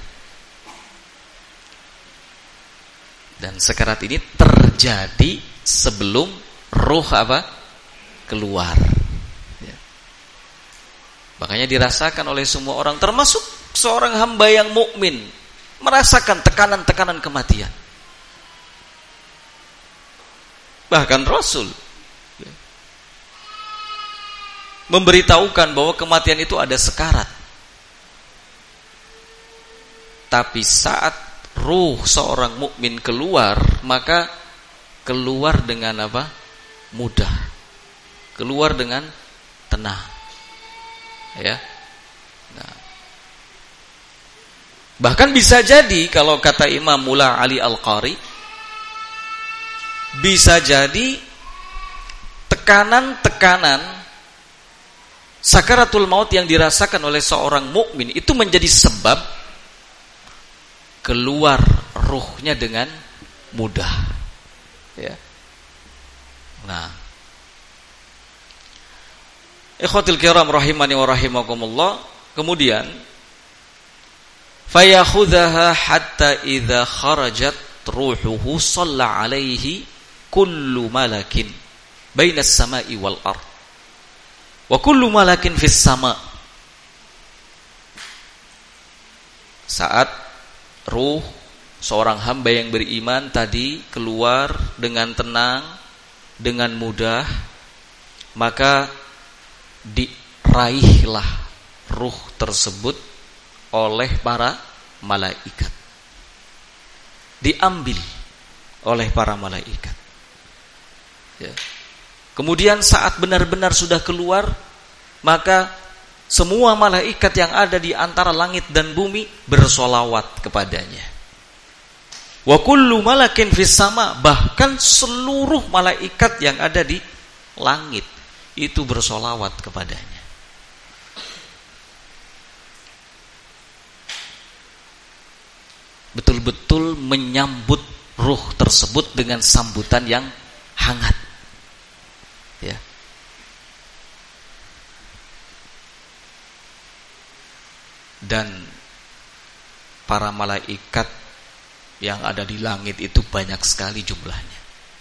Dan sekarat ini terjadi sebelum ruh apa? Keluar. Ya. Makanya dirasakan oleh semua orang, termasuk seorang hamba yang mukmin, merasakan tekanan-tekanan kematian. Bahkan Rasul memberitahukan bahwa kematian itu ada sekarat. Tapi saat ruh seorang mukmin keluar, maka keluar dengan apa? Mudah. Keluar dengan tenang. Ya. Nah. Bahkan bisa jadi kalau kata Imam Mula Ali Al-Qari, bisa jadi tekanan-tekanan sakaratul maut yang dirasakan oleh seorang mukmin itu menjadi sebab keluar ruhnya dengan mudah. Ya. Nah, ikhwatul kiram rahimani wa rahimakumullah, kemudian fayakhudhaha hatta idza kharajat ruhuhu shalla alaihi kullu malakin bainas sama'i wal ard. Wa kullu malakin fis sama. Saat ruh seorang hamba yang beriman tadi keluar dengan tenang, dengan mudah, maka diraihlah ruh tersebut oleh para malaikat. Diambil oleh para malaikat. Ya. Kemudian saat benar-benar sudah keluar, maka semua malaikat yang ada di antara langit dan bumi bersolawat kepadanya. Wa kullu malakin fis sama, bahkan seluruh malaikat yang ada di langit itu bersolawat kepadanya. Betul-betul menyambut ruh tersebut dengan sambutan yang hangat. Ya. Dan para malaikat yang ada di langit itu banyak sekali jumlahnya,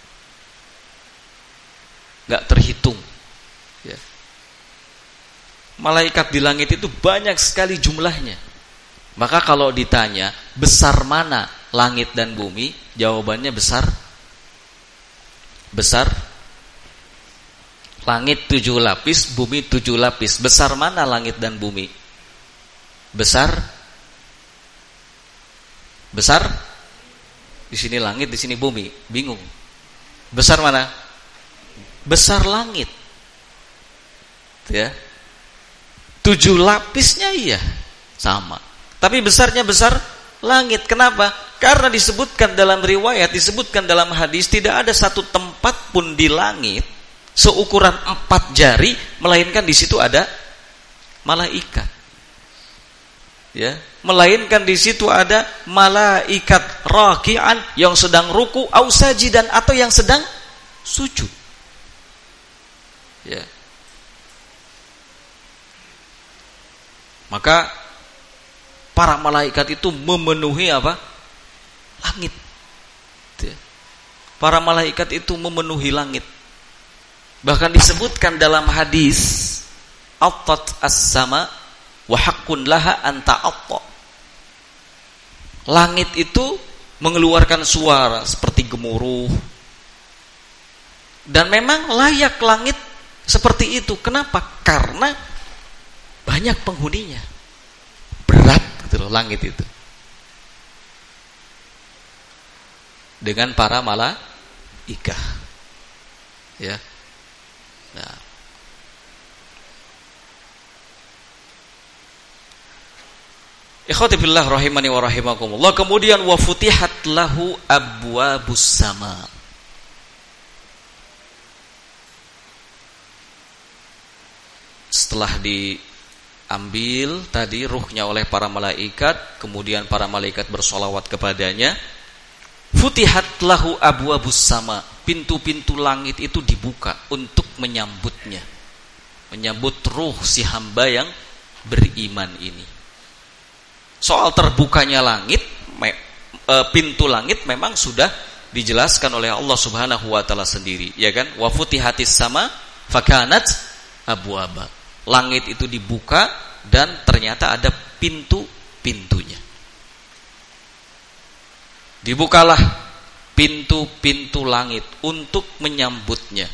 gak terhitung. Ya. Malaikat di langit itu banyak sekali jumlahnya. Maka kalau ditanya besar mana langit dan bumi, jawabannya besar. Besar. Langit tujuh lapis, bumi tujuh lapis. Besar mana langit dan bumi? Besar. Besar. Di sini langit, di sini bumi. Bingung. Besar mana? Besar langit. Ya. Tujuh lapisnya iya, sama. Tapi besarnya besar langit. Kenapa? Karena disebutkan dalam riwayat, disebutkan dalam hadis, tidak ada satu tempat pun di langit seukuran empat jari, melainkan di situ ada malaikat. Ya, melainkan di situ ada malaikat raki'an yang sedang ruku, au sajidan, atau yang sedang sujud. Ya. Maka para malaikat itu memenuhi apa? Langit. Ya. Para malaikat itu memenuhi langit. Bahkan disebutkan dalam hadis, attat as-sama wa haqqun laha an ta'atta. Langit itu mengeluarkan suara seperti gemuruh. Dan memang layak langit seperti itu. Kenapa? Karena banyak penghuninya. Berat gitu loh langit itu. Dengan para malaikah. Ya. Nah. Ikhwati billah rahimani wa rahimakumullah. Kemudian wa futihat lahu abwabus sama. Setelah diambil tadi ruhnya oleh para malaikat, kemudian para malaikat bersolawat kepadanya, futihat lahu abwabus sama. Pintu-pintu langit itu dibuka untuk menyambutnya, menyambut ruh si hamba yang beriman ini. Soal terbukanya langit, pintu langit memang sudah dijelaskan oleh Allah Subhanahu wa taala sendiri, ya kan? Wa futihatis sama fakanat abwaba. Langit itu dibuka dan ternyata ada pintu-pintunya. Dibukalah pintu-pintu langit untuk menyambutnya.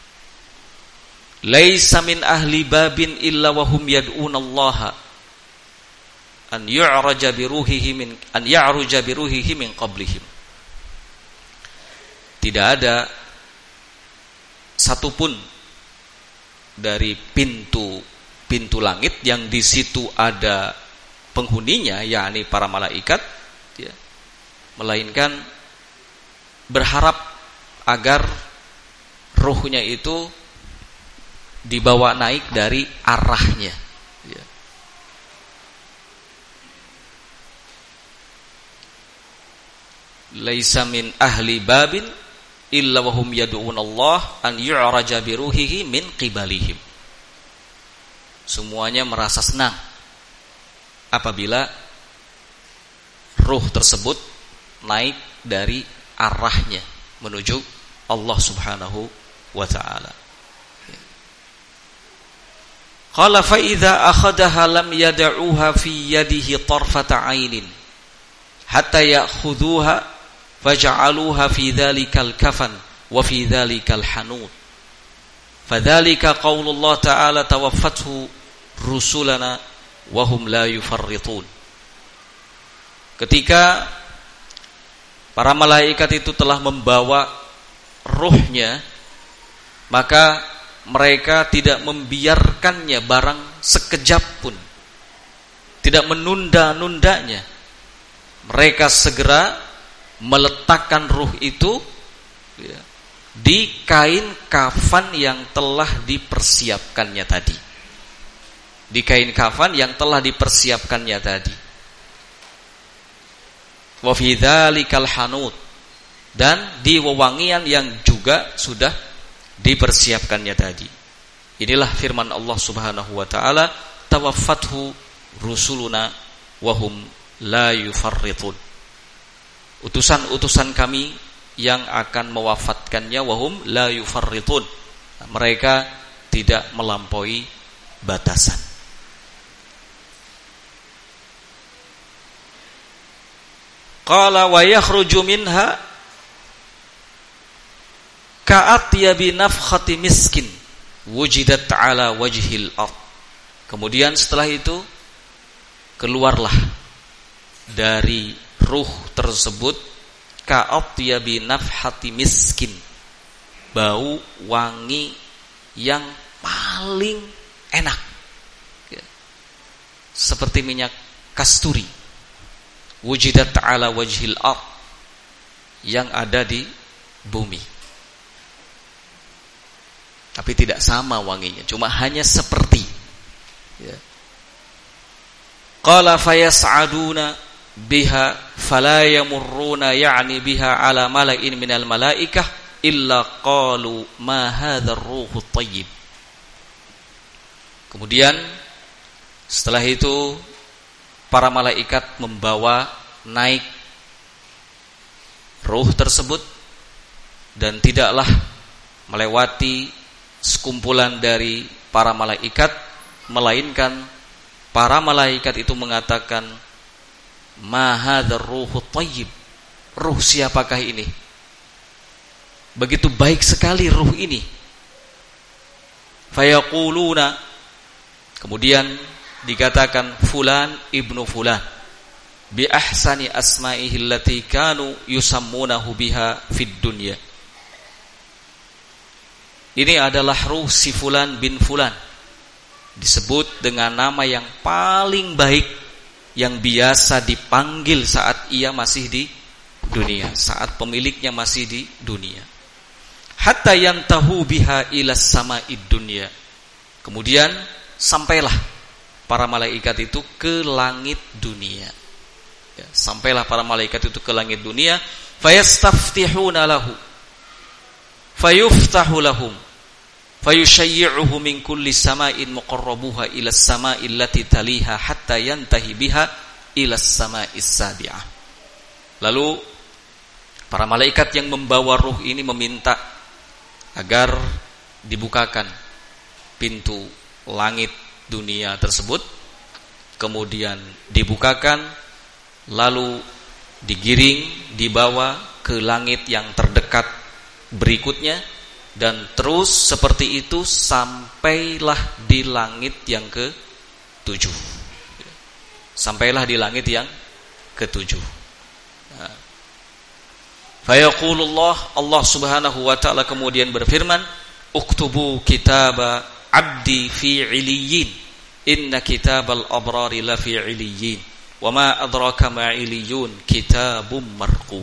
Laisa min ahli babin illa wahum yad'unallaha an yu'raja bi ruhihi min an ya'ruja bi ruhihi min qablihim. Tidak ada satupun dari pintu-pintu langit yang di situ ada penghuninya, yakni para malaikat, ya, melainkan berharap agar ruhnya itu dibawa naik dari arahnya. Ya. Laisa min ahli babin illa wahum yad'unallah an yu'raja bi ruhihi min qibalihim. Semuanya merasa senang apabila ruh tersebut naik dari arahnya menuju Allah Subhanahu wa ta'ala. Qala fa idza akhadaha lam yad'uha fi yadihi tarfata 'ainin hatta ya'khudhuha faj'aluha fi dhalikal kafan wa fi dhalikal hanut. Fadzalika qaulullah ta'ala tawaffathu rusulana wa hum la yufarritun. Ketika para malaikat itu telah membawa ruhnya, maka mereka tidak membiarkannya barang sekejap pun, tidak menunda-nundanya. Mereka segera meletakkan ruh itu ya, di kain kafan yang telah dipersiapkannya tadi. Di kain kafan yang telah dipersiapkannya tadi. Wa fi dzalikal hanut, dan di wewangian yang juga sudah dipersiapkannya tadi. Inilah firman Allah Subhanahu wa taala, tawaffathu rusuluna wa hum la yufarritun. Utusan-utusan kami yang akan mewafatkannya wahum la yufarritun. Mereka tidak melampaui batasan. Qala wa yakhruju minha ka'atyabi nafkhati miskin wujidat ala wajhil ard. Kemudian setelah itu keluarlah dari ruh tersebut ka'atyabi nafhati miskin, bau wangi yang paling enak ya, seperti minyak kasturi, wujidat ala wajhil ard, yang ada di bumi. Tapi tidak sama wanginya, cuma hanya seperti ya. Qala fayas'aduna biha fala yamurruna ya'ni biha ala mala'in minal malaikah illa qalu ma hadzal ruhut thayyib. Kemudian setelah itu para malaikat membawa naik ruh tersebut, dan tidaklah melewati sekumpulan dari para malaikat, melainkan para malaikat itu mengatakan, ma hadzal ruhut thayyib, ruh siapakah ini? Begitu baik sekali ruh ini. Fayaquluna, kemudian dikatakan fulan ibnu fulan bi ahsani asma'ihi allati kanu yusammunahu biha fid dunya. Ini adalah ruh si fulan bin fulan, disebut dengan nama yang paling baik yang biasa dipanggil saat ia masih di dunia, saat pemiliknya masih di dunia. Hatta yantahu biha ilas sama'id dunya. Kemudian sampailah para malaikat itu ke langit dunia. Ya, sampailah para malaikat itu ke langit dunia. Fayastaftihuna lahu, fayuftahu lahum, fayushayyi'uhu min kulli sama'in muqarrabuha ila as-sama'il lati taliha hatta yantahi biha ila as-sama'is sabi'ah. Lalu para malaikat yang membawa ruh ini meminta agar dibukakan pintu langit dunia tersebut. Kemudian dibukakan, lalu digiring, dibawa ke langit yang terdekat berikutnya, dan terus seperti itu sampailah di langit yang ketujuh. Sampailah di langit yang ketujuh. Nah. Fayaqulullah, Allah Subhanahu wa ta'ala kemudian berfirman, uktubu kitaba abdi fi iliyyin, inna kitabal abrari la fi iliyyin, wa ma adraka ma iliyun, kitabum marqum.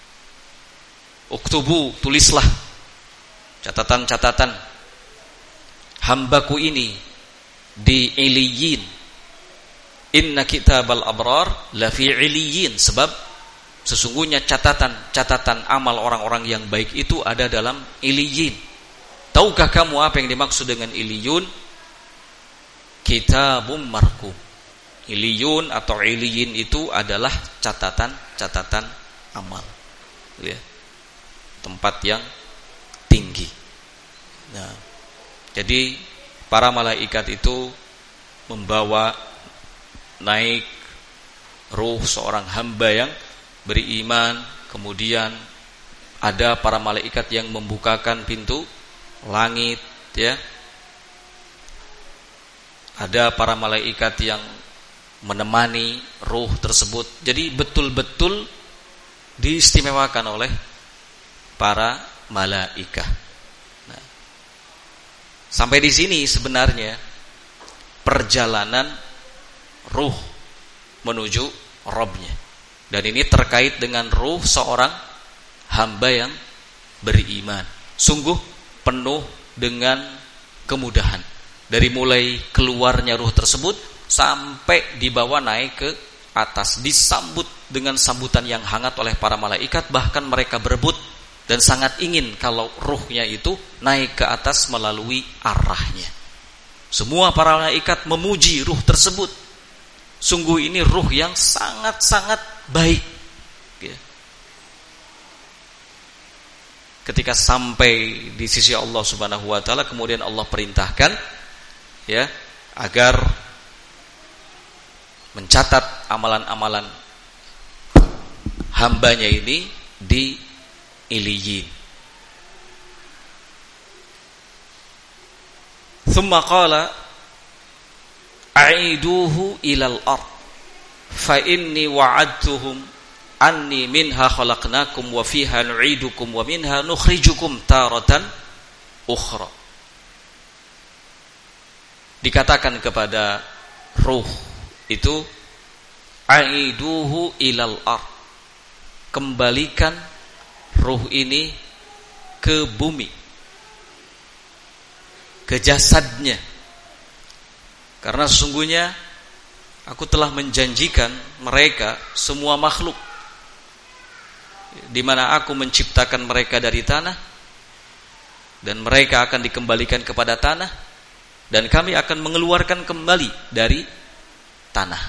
Uktubu, tulislah catatan-catatan hambaku ini di iliyyin, inna kitabal abrar la fi iliyyin, sebab sesungguhnya catatan-catatan amal orang-orang yang baik itu ada dalam iliyyin. Tahukah kamu apa yang dimaksud dengan iliyun? Kitabum marqum. Iliyun atau iliyyin itu adalah catatan-catatan amal ya. Tempat yang tinggi Nah, jadi para malaikat itu membawa naik ruh seorang hamba yang beriman. Kemudian ada para malaikat yang membukakan pintu langit, ya. Ada para malaikat yang menemani ruh tersebut. Jadi betul-betul diistimewakan oleh para malaikat. Nah, sampai di sini sebenarnya perjalanan ruh menuju Rabbnya. Dan ini terkait dengan ruh seorang hamba yang beriman. Sungguh penuh dengan kemudahan. Dari mulai keluarnya ruh tersebut sampai dibawa naik ke atas, disambut dengan sambutan yang hangat oleh para malaikat. Bahkan mereka berebut dan sangat ingin kalau ruhnya itu naik ke atas melalui arahnya. Semua para malaikat memuji ruh tersebut. Sungguh ini ruh yang sangat-sangat baik, ya. Ketika sampai di sisi Allah Subhanahu wa taala, kemudian Allah perintahkan, ya, agar mencatat amalan-amalan hambanya ini di Iliyin. Tsumma qala a'iduhu ilal ard fa inni wa'adtuhum anni minha khalaqnakum wa fiha nu'idukum wa minha nukhrijukum taratan ukhra. Dikatakan kepada ruh itu, a'iduhu ilal ard, kembalikan ruh ini ke bumi, ke jasadnya. Karena sesungguhnya aku telah menjanjikan mereka semua makhluk, di mana aku menciptakan mereka dari tanah, dan mereka akan dikembalikan kepada tanah, dan kami akan mengeluarkan kembali dari tanah.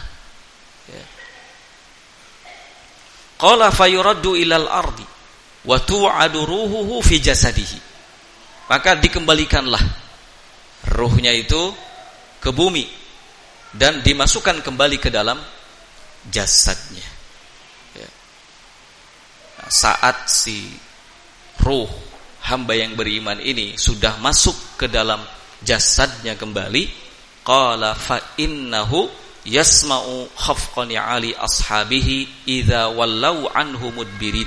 Qala fayuraddu ilal ardi wa tu'adu ruhuhu fi jasadihi. Maka dikembalikanlah ruhnya itu ke bumi dan dimasukkan kembali ke dalam jasadnya. Ya. Nah, saat si ruh hamba yang beriman ini sudah masuk ke dalam jasadnya kembali, qala fa innahu yasma'u khafqan ali ashabihi idza wallau anhu mudbirin.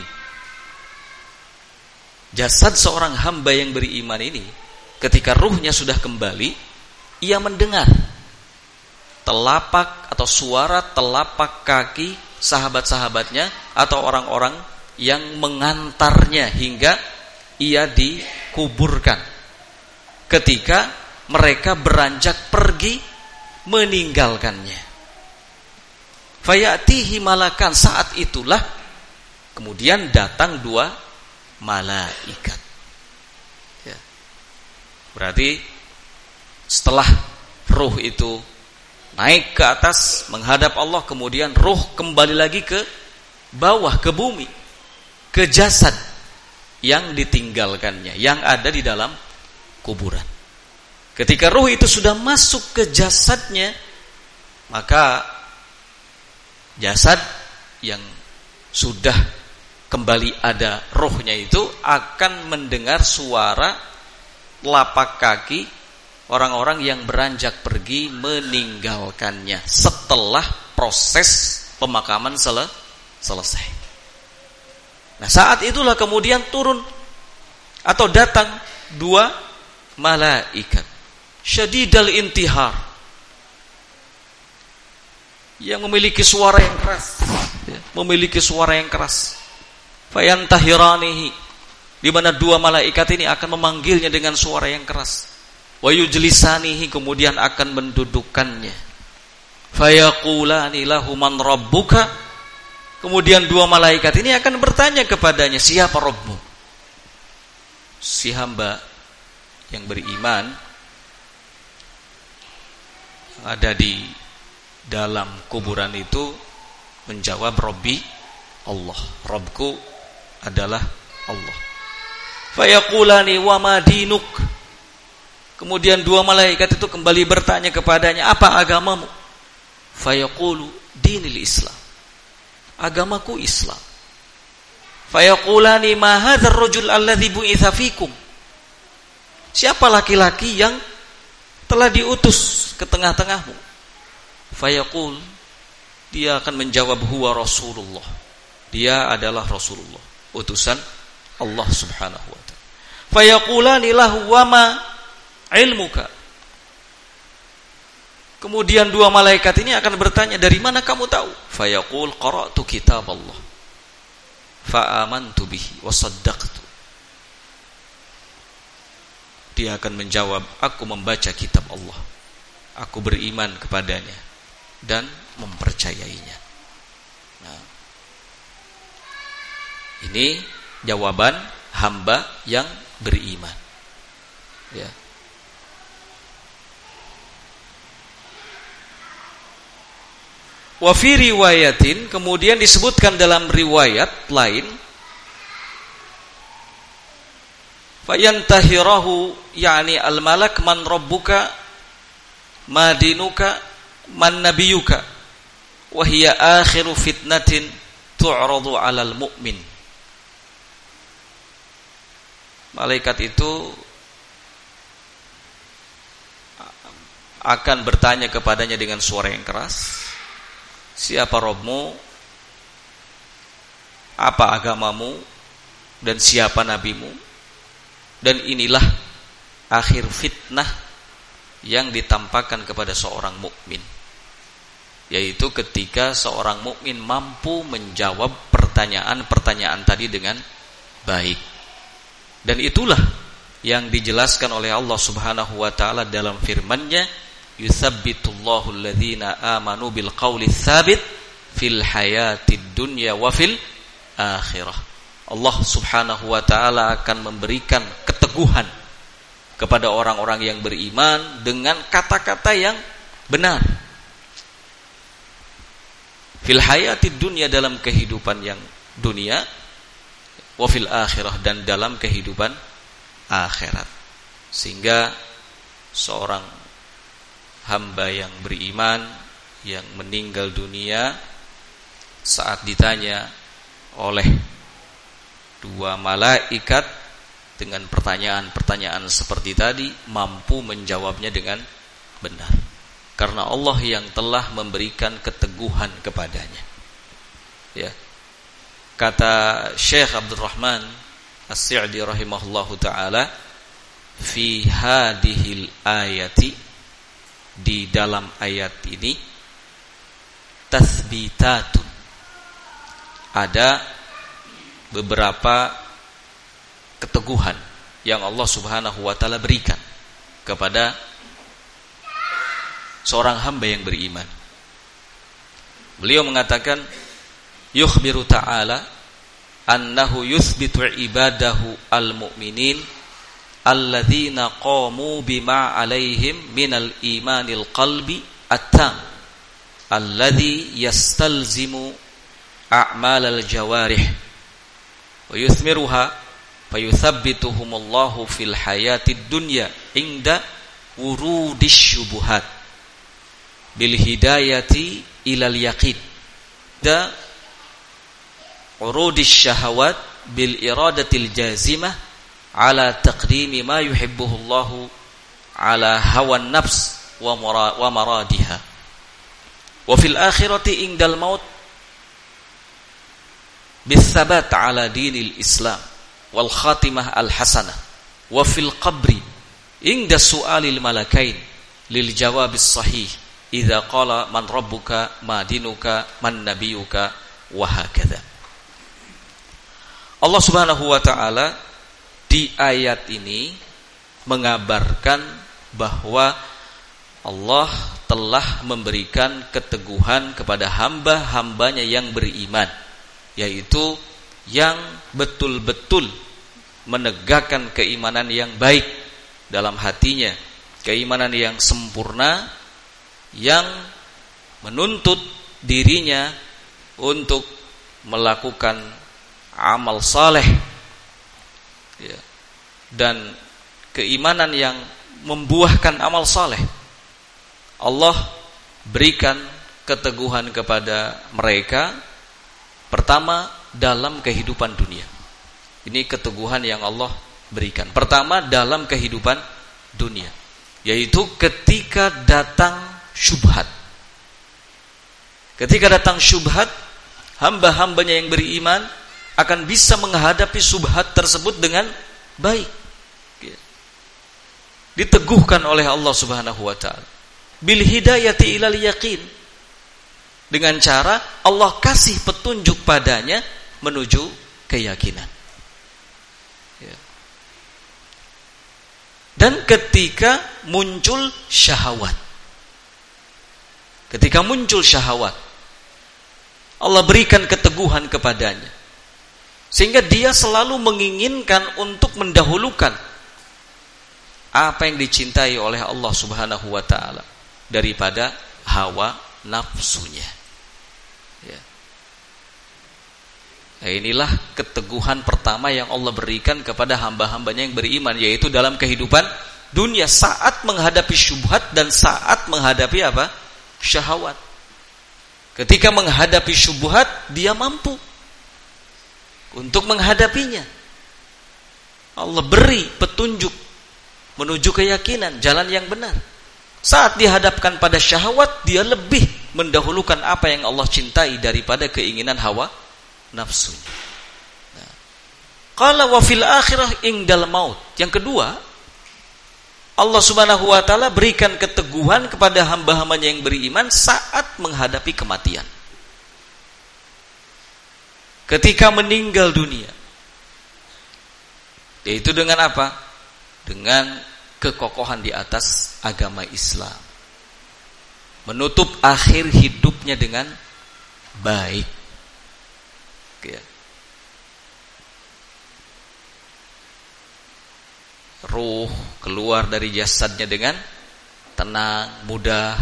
Jasad seorang hamba yang beriman ini, ketika ruhnya sudah kembali, ia mendengar telapak atau suara telapak kaki sahabat-sahabatnya atau orang-orang yang mengantarnya hingga ia dikuburkan. Ketika mereka beranjak pergi meninggalkannya. Fayatihi malakan, saat itulah kemudian datang dua malaikat. Ya. Berarti setelah ruh itu naik ke atas menghadap Allah, kemudian ruh kembali lagi ke bawah, ke bumi, ke jasad yang ditinggalkannya, yang ada di dalam kuburan. Ketika ruh itu sudah masuk ke jasadnya, maka jasad yang sudah kembali ada ruhnya itu akan mendengar suara telapak kaki orang-orang yang beranjak pergi meninggalkannya setelah proses pemakaman sel- selesai. Nah, saat itulah kemudian turun atau datang dua malaikat syadidal intihar, yang memiliki suara yang keras, memiliki suara yang keras. Fayantahiranihi, di mana dua malaikat ini akan memanggilnya dengan suara yang keras. Wa yujlisanihi, kemudian akan mendudukkannya. Fayaqulani lahu man rabbuka, kemudian dua malaikat ini akan bertanya kepadanya, siapa Rabbmu? Si hamba yang beriman yang ada di dalam kuburan itu menjawab, Rabbi Allah, Rabbku adalah Allah. Fayaqulani wa ma dinuk, Kemudian dua malaikat itu kembali bertanya kepadanya, apa agamamu? Fayaqulu dinil Islam. Agamaku Islam. Fayaqulani ma hadzal rajul alladzi bu'itsa fikum. Siapa laki-laki yang telah diutus ke tengah-tengahmu? Fayaqul, dia akan menjawab, huwa Rasulullah. Dia adalah Rasulullah, utusan Allah Subhanahu wa taala. Fayaqulani lahu wa ma ilmuka. Kemudian dua malaikat ini akan bertanya, dari mana kamu tahu? Fayaqul qara'tu kitab Allah fa amantu bihi wa saddaqtu. Dia akan menjawab, aku membaca kitab Allah, aku beriman kepadanya dan mempercayainya. Nah, ini jawaban hamba yang beriman. Ya. Wa fi riwayatin, kemudian disebutkan dalam riwayat lain, fayantahirahu, yakni al-malak, man rabbuka, ma dinuka, man nabiyuka, wa hiya akhiru fitnatin tu'radu 'alal mu'min. Malaikat itu akan bertanya kepadanya dengan suara yang keras, siapa Rabbmu, apa agamamu, dan siapa nabimu. Dan inilah akhir fitnah yang ditampakkan kepada seorang mukmin, yaitu ketika seorang mukmin mampu menjawab pertanyaan-pertanyaan tadi dengan baik. Dan itulah yang dijelaskan oleh Allah Subhanahu wa taala dalam firman-Nya, yutsabbitullahu alladhina amanu bil qawli tsabit fil hayatid dunya wa fil akhirah. Allah Subhanahu wa taala akan memberikan keteguhan kepada orang-orang yang beriman dengan kata-kata yang benar. Fil hayatid dunya, dalam kehidupan yang dunia, wa fil akhirah, dan dalam kehidupan akhirat. Sehingga seorang hamba yang beriman yang meninggal dunia, saat ditanya oleh dua malaikat dengan pertanyaan-pertanyaan seperti tadi, mampu menjawabnya dengan benar, karena Allah yang telah memberikan keteguhan kepadanya. Ya. Kata Syekh Abdurrahman As-Sa'di rahimahullahu taala, fi hadhil ayati, di dalam ayat ini, tathbitatun, ada beberapa keteguhan yang Allah Subhanahu wa taala berikan kepada seorang hamba yang beriman. Beliau mengatakan, yukhbiru ta'ala annahu yuthbitu ibadahu al-mu'minin alladzina qamu bima alaihim minal imanil qalbi at-tam alladzi yastalzimu a'malal jawarih wa yuthmiruha fayuthabbituhumullahu fil hayatid dunya inda wurudish syubuhat bil hidayati ilal yaqin da urudish syahawat bil iradatil jazimah ala taqdimi ma yuhibbuhullahu ala hawan nafs wa maradiha wa fil akhirati indal maut bisabat ala dinil Islam wal khatimah al hasanah wa fil qabri inda su'alil malakain lil jawabis sahih idza qala man rabbuka ma dinuka man nabiyuka wa hakadha. Allah Subhanahu wa taala di ayat ini mengabarkan bahwa Allah telah memberikan keteguhan kepada hamba-hambanya yang beriman, yaitu yang betul-betul menegakkan keimanan yang baik dalam hatinya, keimanan yang sempurna, yang menuntut dirinya untuk melakukan amal saleh, ya, dan keimanan yang membuahkan amal saleh. Allah berikan keteguhan kepada mereka pertama dalam kehidupan dunia. Ini keteguhan yang Allah berikan. Pertama dalam kehidupan dunia, yaitu ketika datang syubhat. Ketika datang syubhat, hamba-hambanya yang beriman akan bisa menghadapi syubhat tersebut dengan baik. Diteguhkan oleh Allah Subhanahu wa taala bil hidayati ilal yaqin, dengan cara Allah kasih petunjuk padanya menuju keyakinan. Dan ketika muncul syahwat, ketika muncul syahwat, Allah berikan keteguhan kepadanya, sehingga dia selalu menginginkan untuk mendahulukan apa yang dicintai oleh Allah Subhanahu wa taala daripada hawa nafsunya. Ya. Nah, inilah keteguhan pertama yang Allah berikan kepada hamba-hambanya yang beriman, yaitu dalam kehidupan dunia saat menghadapi syubhat dan saat menghadapi apa? Syahwat. Ketika menghadapi syubhat, dia mampu untuk menghadapinya. Allah beri petunjuk menuju keyakinan, jalan yang benar. Saat dihadapkan pada syahwat, dia lebih mendahulukan apa yang Allah cintai daripada keinginan hawa nafsunya. Nah, qala wa fil akhirah indal maut. Yang kedua, Allah Subhanahu wa taala berikan keteguhan kepada hamba-hambanya yang beriman saat menghadapi kematian. Ketika meninggal dunia. Yaitu dengan apa? Dengan kekokohan di atas agama Islam. Menutup akhir hidupnya dengan baik. Ya. Ruh keluar dari jasadnya dengan tenang, mudah.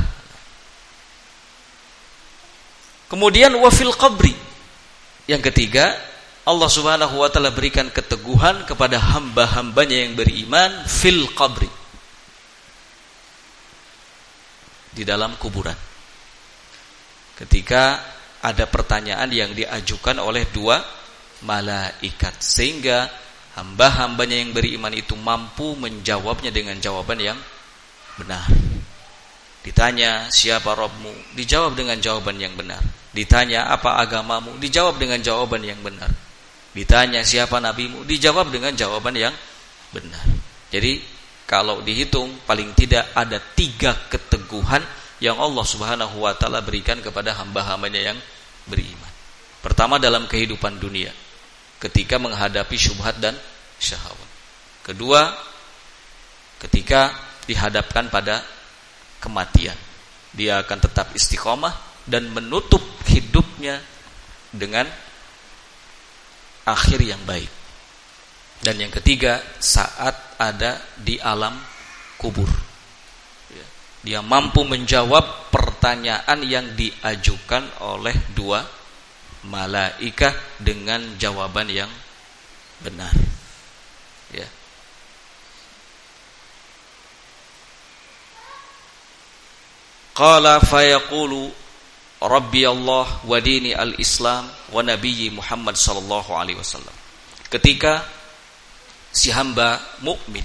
Kemudian wafil qabri. Yang ketiga, Allah Subhanahu wa taala berikan keteguhan kepada hamba-hambanya yang beriman fil qabri, di dalam kuburan. Ketika ada pertanyaan yang diajukan oleh dua malaikat, sehingga hamba-hambanya yang beriman itu mampu menjawabnya dengan jawaban yang benar. Ditanya, siapa Rabbmu? Dijawab dengan jawaban yang benar. Ditanya, apa agamamu? Dijawab dengan jawaban yang benar. Ditanya, siapa nabimu? Dijawab dengan jawaban yang benar. Jadi kalau dihitung, paling tidak ada tiga keteguhan yang Allah Subhanahu wa taala berikan kepada hamba-hambanya yang beriman. Pertama, dalam kehidupan dunia, ketika menghadapi syubhat dan syahwat. Kedua, ketika dihadapkan pada kematian, dia akan tetap istiqomah dan menutup hidupnya dengan akhir yang baik. Dan yang ketiga, saat ada di alam kubur, dia mampu menjawab pertanyaan yang diajukan oleh dua malaikat dengan jawaban yang benar. Ya. Qala fayaqulu Rabbi Allah wa dini al-Islam wa nabiyyi Muhammad sallallahu alaihi wasallam. Ketika si hamba mukmin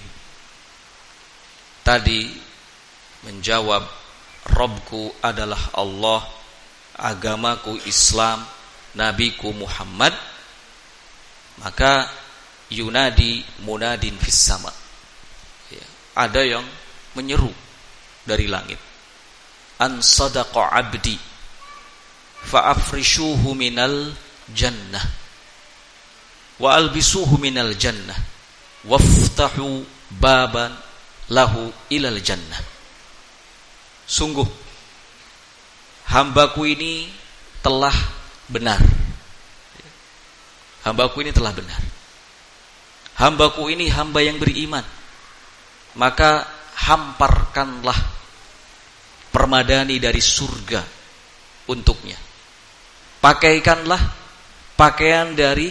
tadi menjawab, Rabbku adalah Allah, agamaku Islam, nabiku Muhammad, maka yunadi munadin fis sama. Ya, ada yang menyeru dari langit, an sadaqa abdi fa'afrishuhu minal jannah wa albisuhu minal jannah waftahu baban lahu ilal jannah. Sungguh hambaku ini telah benar. Hambaku ini telah benar. Hambaku ini hamba yang beriman. Maka hamparkanlah permadani dari surga untuknya. Pakaikanlah pakaian dari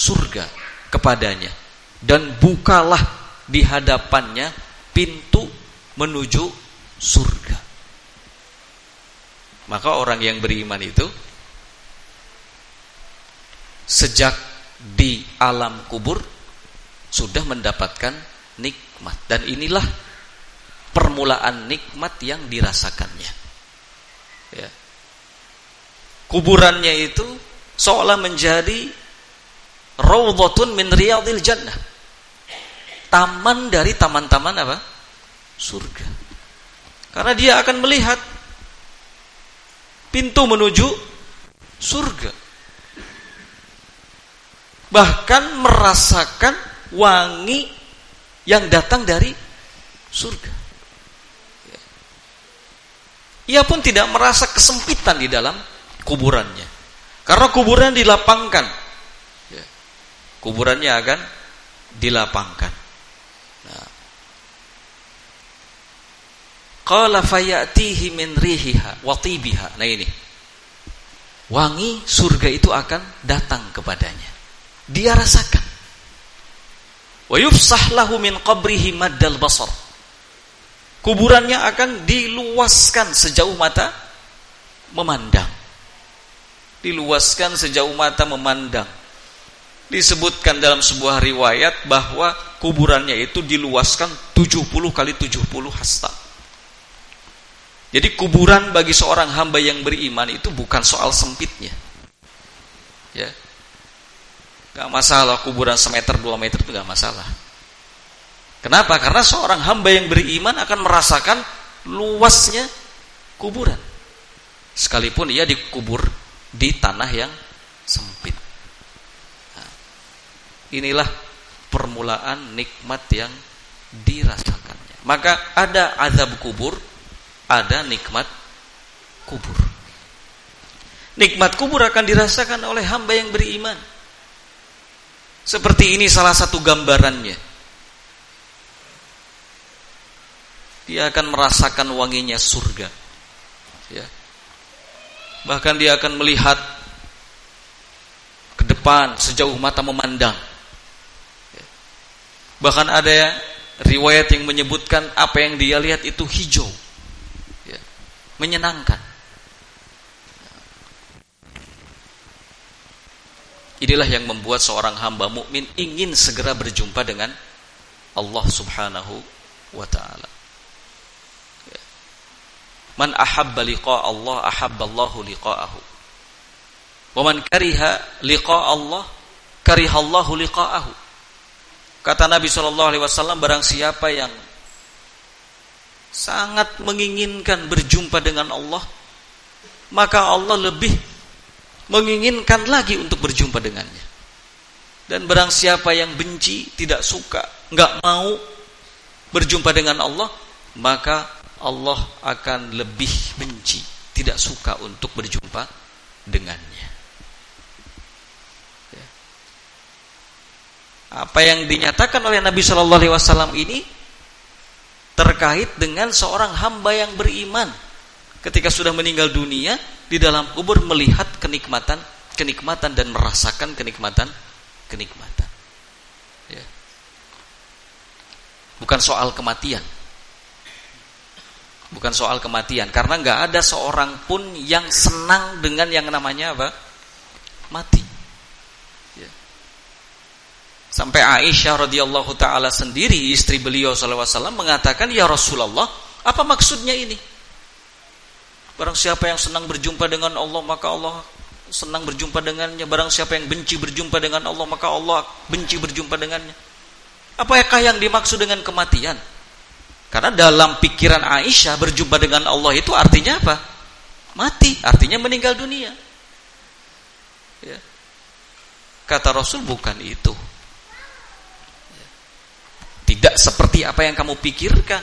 surga kepadanya, dan bukalah di hadapannya pintu menuju surga. Maka orang yang beriman itu sejak di alam kubur sudah mendapatkan nikmat, dan inilah permulaan nikmat yang dirasakannya. Ya. Kuburannya itu seolah menjadi raudhatun min riyadil jannah, taman dari taman-taman apa? Surga. Karena dia akan melihat pintu menuju surga, bahkan merasakan wangi yang datang dari surga. Ia pun tidak merasa kesempitan di dalam kuburannya, karena kuburan dilapangkan. Kuburannya akan dilapangkan. Nah. Qala fayatihi min rihiha wa tibiha. Nah ini, wangi surga itu akan datang kepadanya. Dia rasakan. Wa yufsah lahu min qabrihi maddal basar. Kuburannya akan diluaskan sejauh mata memandang. Diluaskan sejauh mata memandang. Disebutkan dalam sebuah riwayat bahwa kuburannya itu diluaskan tujuh puluh kali tujuh puluh hasta. Jadi kuburan bagi seorang hamba yang beriman itu bukan soal sempitnya. Ya. Gak masalah kuburan semeter dua meter, itu gak masalah. Kenapa? Karena seorang hamba yang beriman akan merasakan luasnya kuburan, sekalipun ia dikubur di tanah yang sempit. Nah, inilah permulaan nikmat yang dirasakannya. Maka ada azab kubur, ada nikmat kubur. Nikmat kubur akan dirasakan oleh hamba yang beriman. Seperti ini salah satu gambarannya. Dia akan merasakan wanginya surga. Ya. Bahkan dia akan melihat ke depan sejauh mata memandang. Ya. Bahkan ada riwayat yang menyebutkan apa yang dia lihat itu hijau. Ya. Menyenangkan. Inilah yang membuat seorang hamba mukmin ingin segera berjumpa dengan Allah Subhanahu wa ta'ala. Man ahabba liqa Allah ahabba Allahu liqa'ahu. Wa man kariha liqa Allah kariha Allahu liqa'ahu. Kata Nabi sallallahu alaihi wasallam, barang siapa yang sangat menginginkan berjumpa dengan Allah, maka Allah lebih menginginkan lagi untuk berjumpa dengannya. Dan barang siapa yang benci, tidak suka, enggak mau berjumpa dengan Allah, maka Allah akan lebih benci, tidak suka untuk berjumpa dengannya. Ya. Apa yang dinyatakan oleh Nabi Shallallahu Alaihi Wasallam ini terkait dengan seorang hamba yang beriman, ketika sudah meninggal dunia di dalam kubur melihat kenikmatan, kenikmatan dan merasakan kenikmatan, kenikmatan. Ya. Bukan soal kematian. Bukan soal kematian, karena nggak ada seorang pun yang senang dengan yang namanya apa? Mati. Ya. Sampai Aisyah radhiyallahu taala sendiri, istri beliau sallallahu alaihi wasallam, mengatakan, ya Rasulullah, apa maksudnya ini? Barang siapa yang senang berjumpa dengan Allah, maka Allah senang berjumpa dengannya. Barang siapa yang benci berjumpa dengan Allah, maka Allah benci berjumpa dengannya. Apakah yang dimaksud dengan kematian? Karena dalam pikiran Aisyah berjumpa dengan Allah itu artinya apa? Mati, artinya meninggal dunia. Ya. Kata Rasul, bukan itu. Tidak seperti apa yang kamu pikirkan.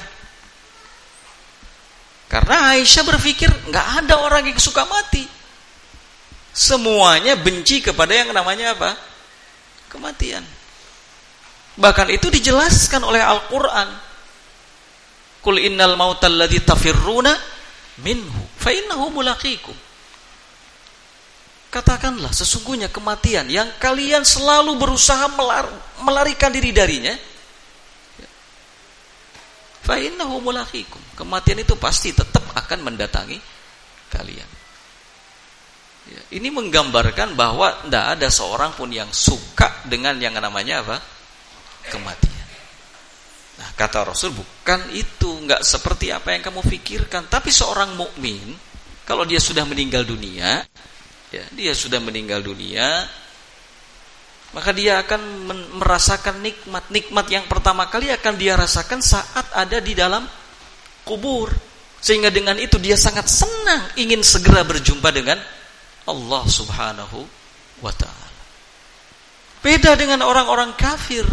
Karena Aisyah berpikir nggak ada orang yang suka mati. Semuanya benci kepada yang namanya apa? Kematian. Bahkan itu dijelaskan oleh Al-Quran. Qul innal mautal ladzi tafirruna minhu fa innahu mulaqikum. Katakanlah, sesungguhnya kematian yang kalian selalu berusaha melar- melarikan diri darinya, fa innahu mulaqikum. Kematian itu pasti tetap akan mendatangi kalian. Ya, ini menggambarkan bahwa tidak ada seorang pun yang suka dengan yang namanya apa? Kematian. Nah, kata Rasul, bukan itu, enggak seperti apa yang kamu pikirkan. Tapi seorang mukmin kalau dia sudah meninggal dunia, ya, dia sudah meninggal dunia, maka dia akan merasakan nikmat. Nikmat yang pertama kali akan dia rasakan saat ada di dalam kubur. Sehingga dengan itu dia sangat senang ingin segera berjumpa dengan Allah Subhanahu wa ta'ala. Beda dengan orang-orang kafir.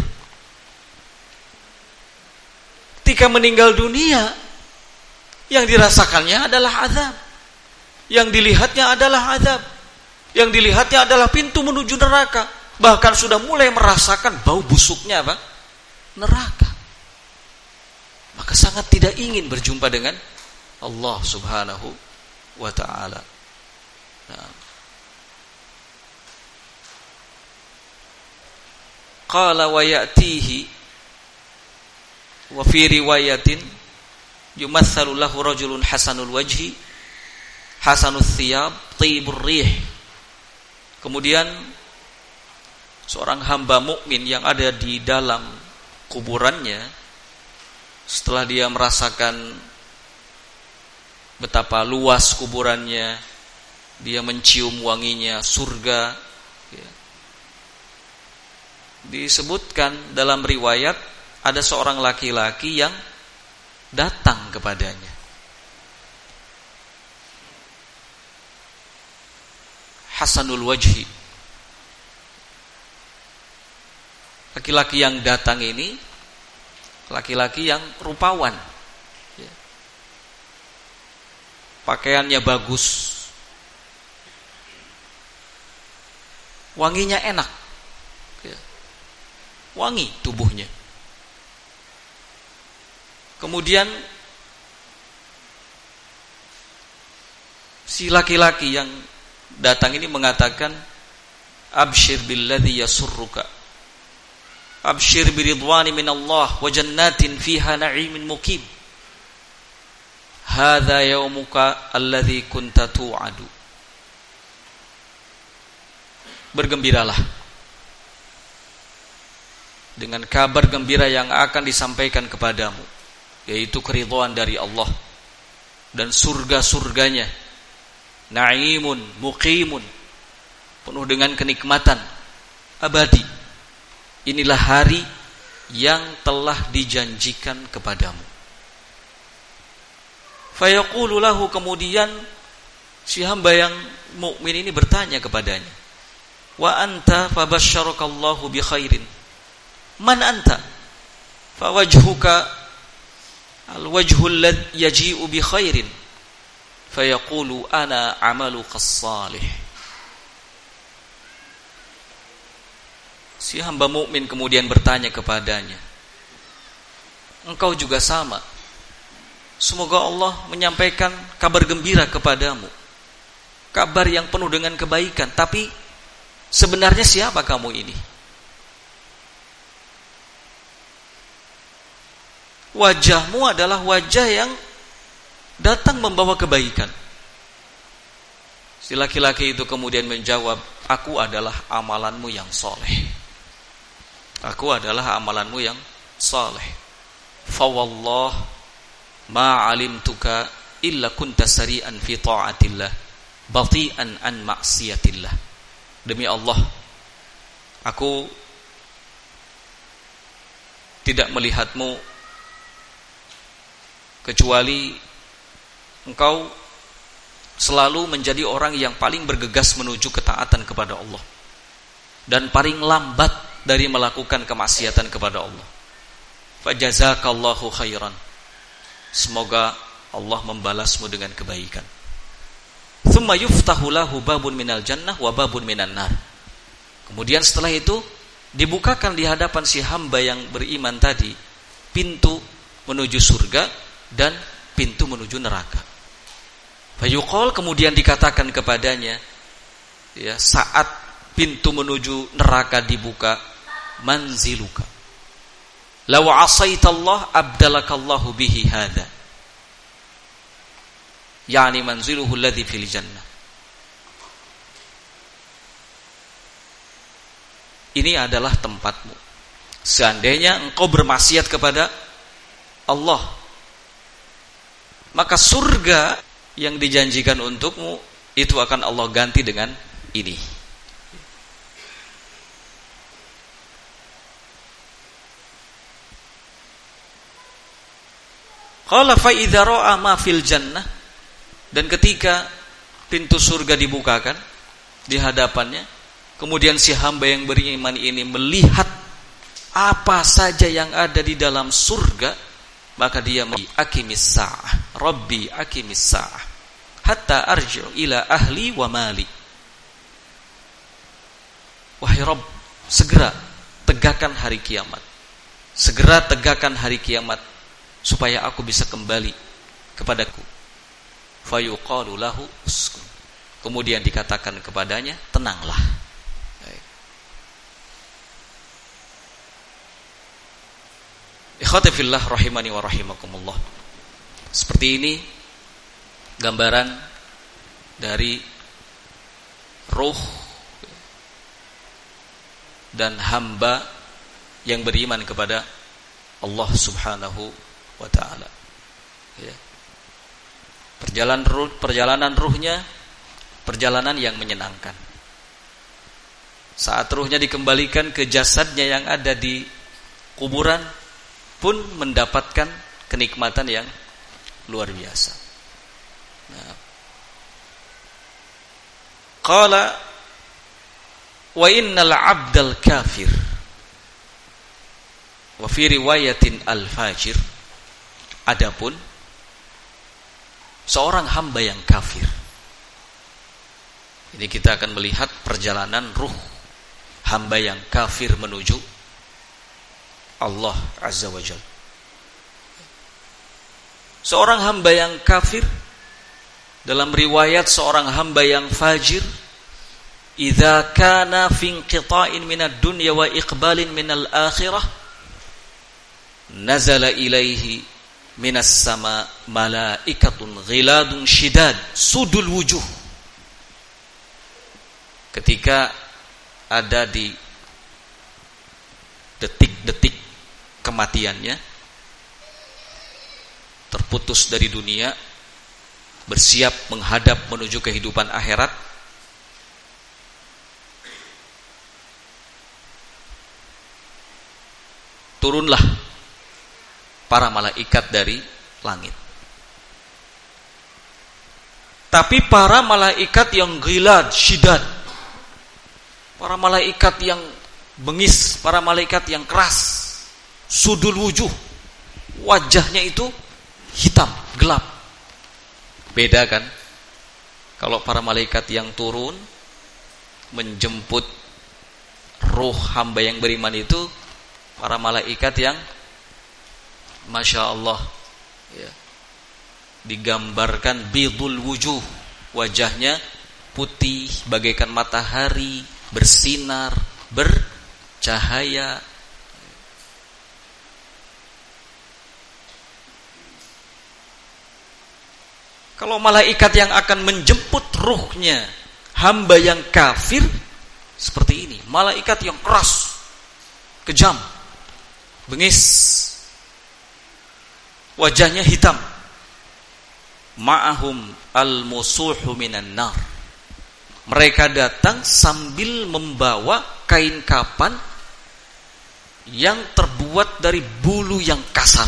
Ketika meninggal dunia, yang dirasakannya adalah azab. Yang dilihatnya adalah azab. Yang dilihatnya adalah pintu menuju neraka. Bahkan sudah mulai merasakan bau busuknya apa? Neraka. Maka sangat tidak ingin berjumpa dengan Allah Subhanahu wa ta'ala. Nah. Qala wa ya'tihi wa fi riwayatin yumatsalu lahu rajulun hasanul wajhi hasanul thiyab thibur rih. Kemudian seorang hamba mukmin yang ada di dalam kuburannya, setelah dia merasakan betapa luas kuburannya, dia mencium wanginya surga, ya. Disebutkan dalam riwayat ada seorang laki-laki yang datang kepadanya. Hasanul wajhi. Laki-laki yang datang ini laki-laki yang rupawan, ya. Pakaiannya bagus, wanginya enak, ya. Wangi tubuhnya. Kemudian si laki-laki yang datang ini mengatakan, abshir billadzi yasurruka, abshir biridwani minallah wa jannatin fiha na'imin muqim, hadza yaumuka alladzi kunta tu'adu. Bergembiralah dengan kabar gembira yang akan disampaikan kepadamu, yaitu keridhaan dari Allah dan surga-surganya, na'imun muqimun, penuh dengan kenikmatan abadi. Inilah hari yang telah dijanjikan kepadamu. Fayaqulu lahu, kemudian si hamba yang mukmin ini bertanya kepadanya, wa anta fabasyarakallahu bi khairin, man anta? Fawajhuka alwajhul ladzi yaji'u bi khairin. Fayaqulu ana amaluka as-salih. Si hamba mukmin kemudian bertanya kepadanya, engkau juga sama? Semoga Allah menyampaikan kabar gembira kepadamu, kabar yang penuh dengan kebaikan. Tapi sebenarnya siapa kamu ini? Wajahmu adalah wajah yang datang membawa kebaikan. Si laki-laki itu kemudian menjawab, aku adalah amalanmu yang soleh. Aku adalah amalanmu yang soleh. Fawallah ma alimtuka illa kunta sari'an fi ta'atillah bati'an an maksiatillah. Demi Allah, aku tidak melihatmu kecuali engkau selalu menjadi orang yang paling bergegas menuju ketaatan kepada Allah dan paling lambat dari melakukan kemaksiatan kepada Allah. Fajazakallahu khairan. Semoga Allah membalasmu dengan kebaikan. Tsumma yuftahu lahu babun minal jannah wa babun minan nar. Kemudian setelah itu dibukakan di hadapan si hamba yang beriman tadi pintu menuju surga dan pintu menuju neraka. Fayuqal, kemudian dikatakan kepadanya, ya, saat pintu menuju neraka dibuka, manziluka, law asaitallah abdalakallahu bihi hadza. Yani manziluhu alladhi fil jannah. Ini adalah tempatmu. Seandainya engkau bermaksiat kepada Allah, maka surga yang dijanjikan untukmu itu akan Allah ganti dengan ini. Qala fa idza ra'a ma fil jannah, dan ketika pintu surga dibukakan di hadapannya, kemudian si hamba yang beriman ini melihat apa saja yang ada di dalam surga, maka dia aqimis sa'ah, Rabbi aqimis sa'ah hatta arji'u ila ahli wa mali. Wahai Rabb, segera tegakkan hari kiamat. Segera tegakkan hari kiamat supaya aku bisa kembali kepadaku. Fayuqalu lahu uskun. Kemudian dikatakan kepadanya, tenanglah. Ikhwati fillah rahimani wa rahimakumullah. Seperti ini gambaran dari ruh dan hamba yang beriman kepada Allah Subhanahu wa ta'ala. Ya. Perjalanan ruh, perjalanan ruhnya perjalanan yang menyenangkan. Saat ruhnya dikembalikan ke jasadnya yang ada di kuburan pun mendapatkan kenikmatan yang luar biasa. Nah. Qala wa innal 'abdal kafir wa fi riwayatin al-fajir, adapun seorang hamba yang kafir. Ini kita akan melihat perjalanan ruh hamba yang kafir menuju Allah Azza wa Jalla. Seorang hamba yang kafir, dalam riwayat seorang hamba yang fajir, idza kana fi inqita'in minad dunya wa iqbalin minal akhirah, nazala ilaihi minas sama malaikatun ghiladun shidad sudul wujuh. Ketika ada di detik-detik kematiannya, terputus dari dunia, bersiap menghadap menuju kehidupan akhirat, turunlah para malaikat dari langit. Tapi para malaikat yang ghilad, syidad, para malaikat yang bengis, para malaikat yang keras, sudul wujuh, wajahnya itu hitam, gelap. Beda kan? Kalau para malaikat yang turun menjemput ruh hamba yang beriman itu, para malaikat yang Masya Allah, ya, digambarkan bidul wujuh, wajahnya putih bagaikan matahari, bersinar, bercahaya. Kalau malaikat yang akan menjemput ruhnya hamba yang kafir, seperti ini, malaikat yang keras, kejam, bengis, wajahnya hitam, ma'ahum al-musuhu minan nar. Mereka datang sambil membawa kain kapan yang terbuat dari bulu yang kasar.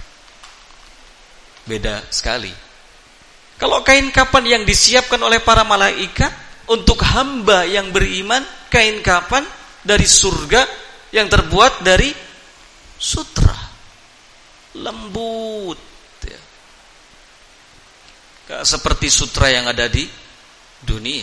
Beda sekali. Kalau kain kapan yang disiapkan oleh para malaikat untuk hamba yang beriman, kain kapan dari surga yang terbuat dari sutra, lembut, ya. Gak seperti sutra yang ada di dunia.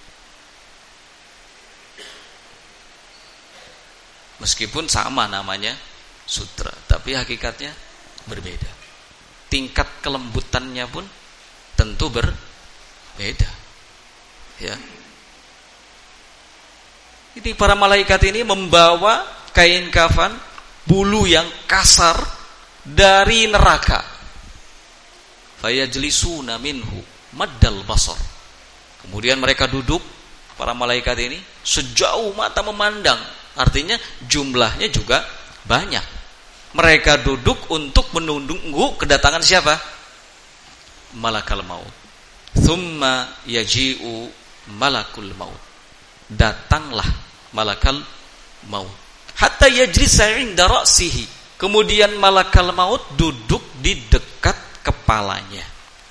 Meskipun sama namanya sutra, tapi hakikatnya berbeda. Tingkat kelembutannya pun tentu berbeda. Ya. Ini para malaikat ini membawa kain kafan bulu yang kasar dari neraka. Fayajlisuna minhu maddal basar. Kemudian mereka duduk, para malaikat ini sejauh mata memandang. Artinya jumlahnya juga banyak. Mereka duduk untuk menunggu kedatangan siapa? Malakal maut. Thumma yaji'u malakul maut. Datanglah malakal maut. Hatta yajlisa 'inda ra'sihi. Kemudian malakal maut duduk di dekat kepalanya.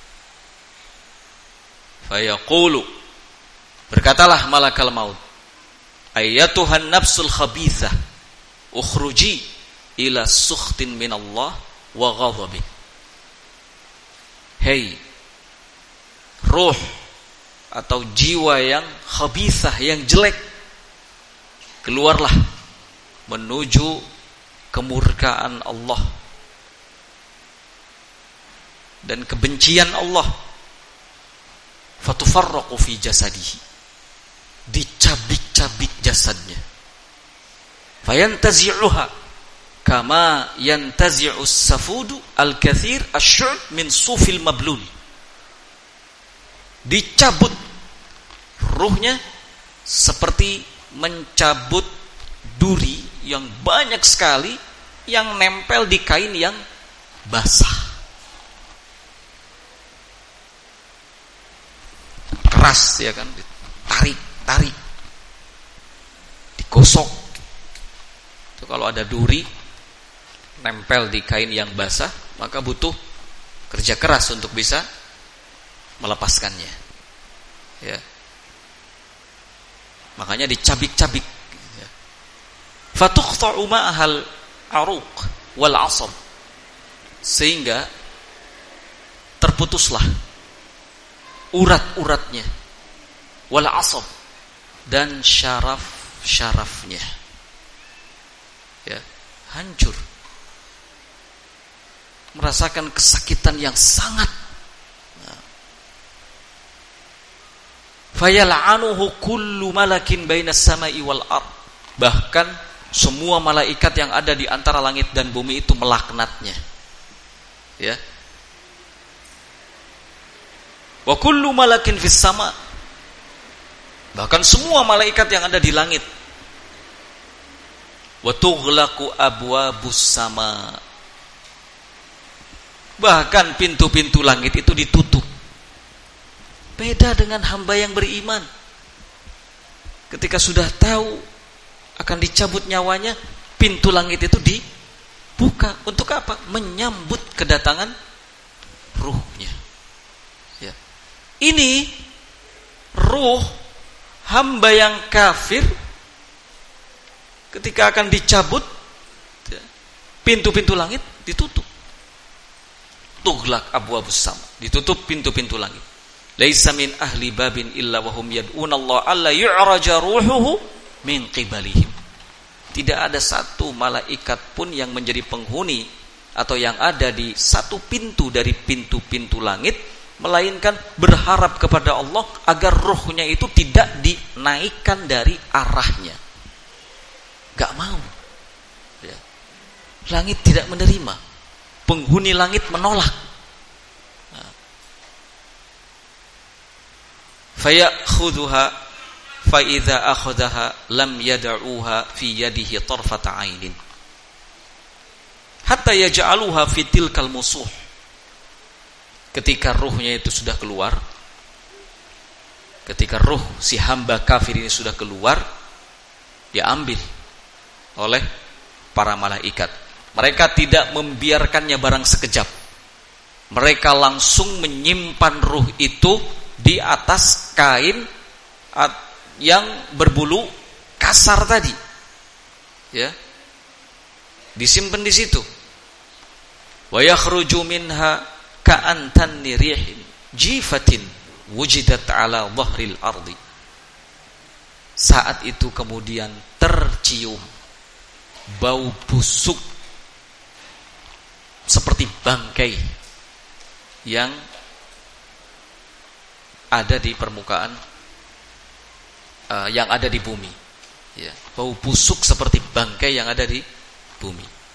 Fayaqulu, berkatalah malakal maut, ayyatuhan nafsul khabithah, ukhruji ila sukhtin minallah wa ghadhabih. Hei ruh atau jiwa yang khabithah, yang jelek, keluarlah menuju kemurkaan Allah dan kebencian Allah. Fatufarraqu fi jasadihi, dicabik-cabik jasadnya. Fayantazi'uha kama yantazi'u as-safudu al-kathir asy-syu'b min sufil mablul. Dicabut ruhnya seperti mencabut duri yang banyak sekali yang nempel di kain yang basah. Keras ya kan, ditarik, tarik, digosok. Itu kalau ada duri nempel di kain yang basah, maka butuh kerja keras untuk bisa melepaskannya. Ya. Makanya dicabik-cabik. Ya. Fatuqta'u ma'ahal aruq wal 'asab. Sehingga terputuslah urat-uratnya, wal 'asab, dan syaraf-syarafnya. Ya, hancur. Merasakan kesakitan yang sangat. Fayal'anuhu kullu malakin bainas sama'i wal ard. Bahkan semua malaikat yang ada di antara langit dan bumi itu melaknatnya. Ya. Wa kullu malakin fis sama. Bahkan semua malaikat yang ada di langit. Wa tughlaqu abwabus sama. Bahkan pintu-pintu langit itu ditutup. Beda dengan hamba yang beriman. Ketika sudah tahu akan dicabut nyawanya, pintu langit itu dibuka. Untuk apa? Menyambut kedatangan ruhnya. Ya. Ini ruh hamba yang kafir ketika akan dicabut, pintu-pintu langit ditutup. Tughlaq abwabus sama, ditutup pintu-pintu langit. Laisa min ahli babin illa wahum yad'una Allah alla yu'raja ruhuhu min qibalihim. Tidak ada satu malaikat pun yang menjadi penghuni atau yang ada di satu pintu dari pintu-pintu langit, melainkan berharap kepada Allah agar ruhnya itu tidak dinaikkan dari arahnya. Gak mau. Ya. Langit tidak menerima. Penghuni langit menolak. Nah. Fayakhudhuha fa idza akhadhaha lam yad'uha fi yadihi tarfata 'ainin. Hatta yaj'aluha fi tilkal musuh. Ketika ruhnya itu sudah keluar, ketika ruh si hamba kafir ini sudah keluar, diambil oleh para malaikat. Mereka tidak membiarkannya barang sekejap. Mereka langsung menyimpan ruh itu di atas kain yang berbulu kasar tadi. Ya. Disimpan di situ. Wa yakhruju minha ka'antanni rihin jifatin wujidat ala dhahril ardi. Saat itu kemudian tercium bau busuk seperti bangkai yang ada di permukaan, uh, yang ada di bumi. Ya, bau busuk seperti bangkai yang ada di bumi.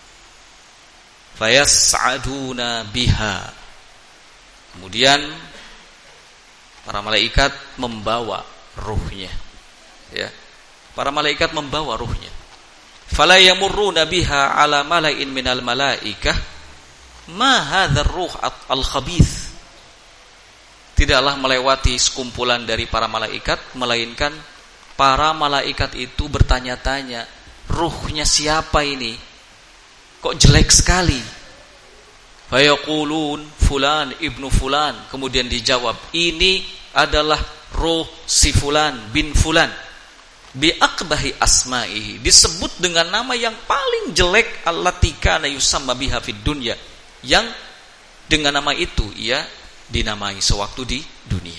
fayas'aduna biha. Kemudian para malaikat membawa ruhnya. Ya. Para malaikat membawa ruhnya. Fala yamurruna biha ala mala'in minal malaikah ma hadzal ruh al-khabith. Tidaklah melewati sekumpulan dari para malaikat, melainkan para malaikat itu bertanya-tanya, ruhnya siapa ini? Kok jelek sekali? Fayaqulun fulan ibnu fulan. Kemudian dijawab, ini adalah ruh si fulan bin fulan. Bi aqbahi asma'ihi. Disebut dengan nama yang paling jelek, allati kana yusamma biha fid dunya. Yang dengan nama itu ia dinamai sewaktu di dunia.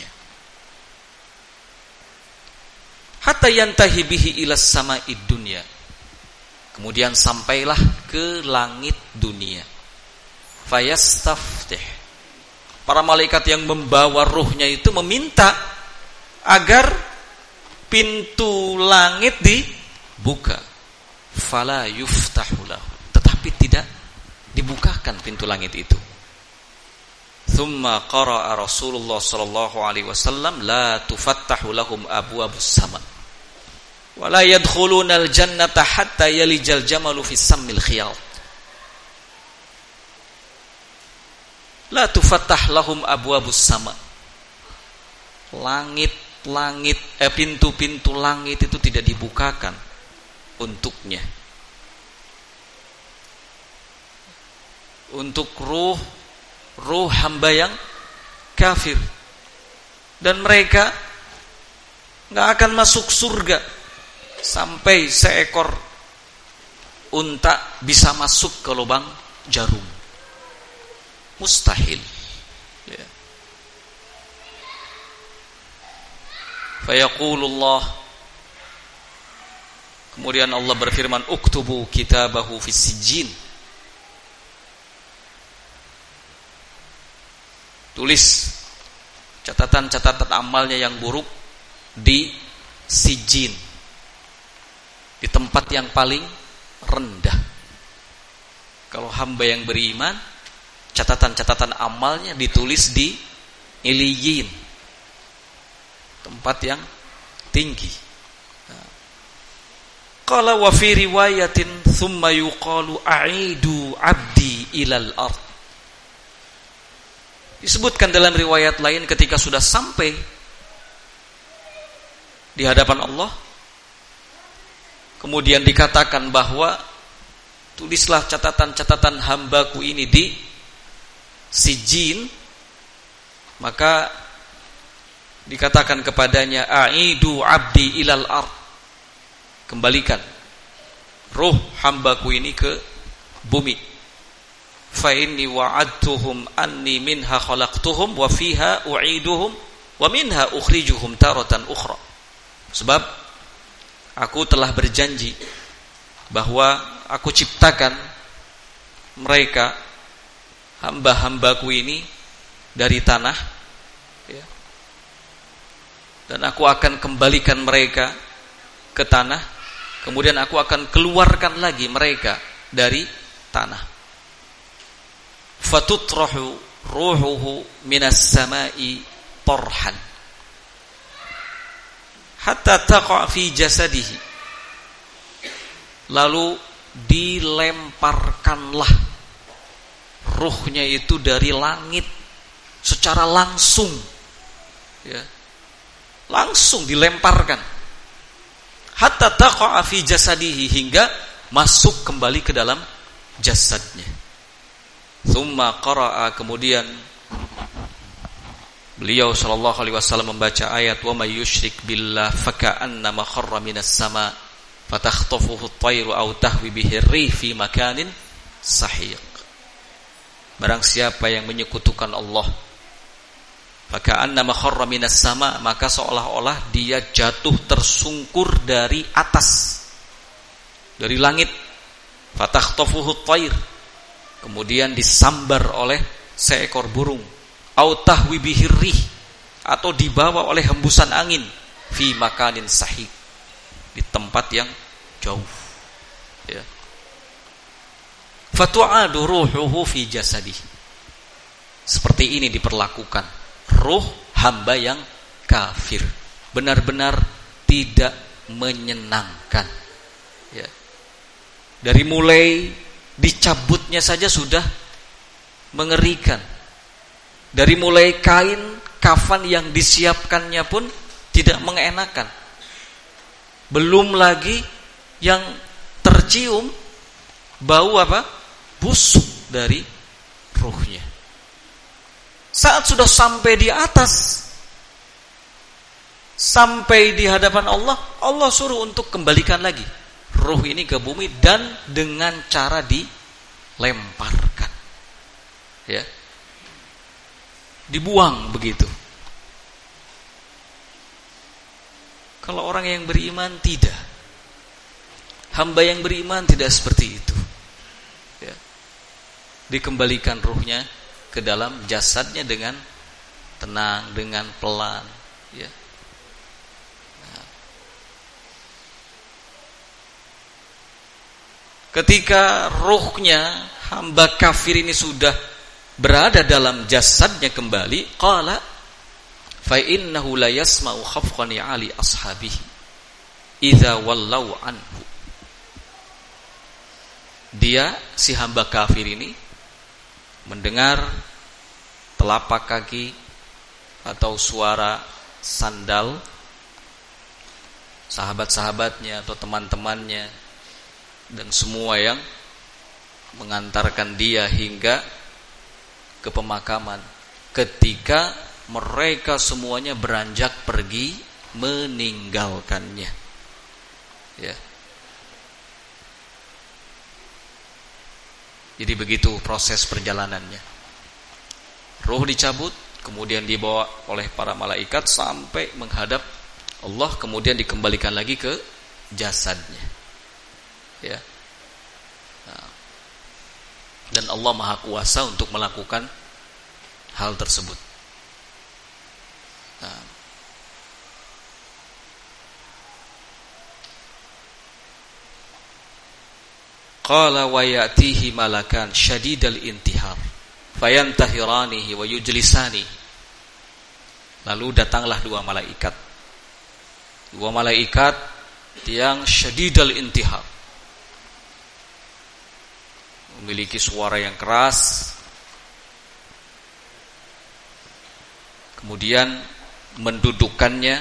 Hatta yantahi bihi ilas sama'id dunya. Kemudian sampailah ke langit dunia. Fayastaftih. Para malaikat yang membawa ruhnya itu meminta agar pintu langit dibuka. Fala yuftahu lahu. Tetapi tidak dibukakan pintu langit itu. Thumma qara'a Rasulullah sallallahu alaihi wasallam la tufattahu lahum abwabus sama wa la yadkhuluna al-jannata hatta yalijal jamalu fi sammil khiyat. La tufattah lahum abwabus sama. Langit-langit eh, pintu-pintu langit itu tidak dibukakan untuknya. Untuk ruh ruh hamba yang kafir, dan mereka nggak akan masuk surga sampai seekor unta bisa masuk ke lubang jarum. Mustahil. Ya. Fayaqulullah. Kemudian Allah berfirman, uktubu kitabahu fis sijjin. Tulis catatan-catatan amalnya yang buruk di sijjin, di tempat yang paling rendah. Kalau hamba yang beriman, catatan-catatan amalnya ditulis di iliyin, tempat yang tinggi. Qala wa fi riwayatin thumma yuqalu a'idu 'abdi ilal ardh. Disebutkan dalam riwayat lain ketika sudah sampai di hadapan Allah, kemudian dikatakan bahwa tulislah catatan-catatan hambaku ini di sijjin, maka dikatakan kepadanya a'idu 'abdi ilal ard. Kembalikan ruh hambaku ini ke bumi. Fa inni wa'adtuhum anni minha khalaqtuhum wa fiha u'iduhum wa minha ukhrijuhum taratan ukhra. Sebab aku telah berjanji bahwa aku ciptakan mereka hamba-hambaku ini dari tanah, ya, dan aku akan kembalikan mereka ke tanah, kemudian aku akan keluarkan lagi mereka dari tanah. Fatutrahu ruhuhu minas sama'i torhan hatta taqa fi jasadihi. Lalu dilemparkanlah ruhnya itu dari langit secara langsung, ya, langsung dilemparkan hatta taqa fi jasadihi, hingga masuk kembali ke dalam jasadnya. Tsumma qara'a, kemudian beliau sallallahu alaihi wasallam membaca ayat wa may yusyrik billah faka'annama kharra minas sama fatakhtafuhu at-tayru aw tahwi bihi ar-rih fi makanin sahiq. Barang siapa yang menyekutukan Allah, faka'annama kharra minas sama, maka seolah-olah dia jatuh tersungkur dari atas, dari langit. Fatakhtafuhu at-tayr, kemudian disambar oleh seekor burung, au tahwi bihir rih, atau dibawa oleh hembusan angin, fi makanin sahih, di tempat yang jauh, ya. fatu'adu ruhuhu fi jasadihi. Seperti ini diperlakukan ruh hamba yang kafir. Benar-benar tidak menyenangkan. Ya. Dari mulai dicabutnya saja sudah mengerikan. Dari mulai kain kafan yang disiapkannya pun tidak mengenakan. Belum lagi yang tercium bau apa? Busuk dari ruhnya. Saat sudah sampai di atas, sampai di hadapan Allah, Allah suruh untuk kembalikan lagi ruh ini ke bumi dan dengan cara dilemparkan. Ya. Dibuang begitu. Kalau orang yang beriman tidak. Hamba yang beriman tidak seperti itu. Ya. Dikembalikan ruhnya ke dalam jasadnya dengan tenang, dengan pelan. Ya. Nah. Ketika ruhnya hamba kafir ini sudah berada dalam jasadnya kembali, qala fa innahu la yasma'u khafqani ali ashabihi idza wallau anhu. Dia, si hamba kafir ini, mendengar telapak kaki atau suara sandal sahabat-sahabatnya atau teman-temannya dan semua yang mengantarkan dia hingga ke pemakaman, ketika mereka semuanya beranjak pergi meninggalkannya. Ya. Jadi begitu proses perjalanannya. Ruh dicabut, kemudian dibawa oleh para malaikat sampai menghadap Allah, kemudian dikembalikan lagi ke jasadnya. Ya. Nah. Dan Allah Maha Kuasa untuk melakukan hal tersebut. Nah. Qala wa ya'tihi malakan syadidal intihar fayantahiranihi wa yujlisani. Lalu datanglah dua malaikat. Dua malaikat yang syadidal intihar, memiliki suara yang keras, kemudian mendudukkannya,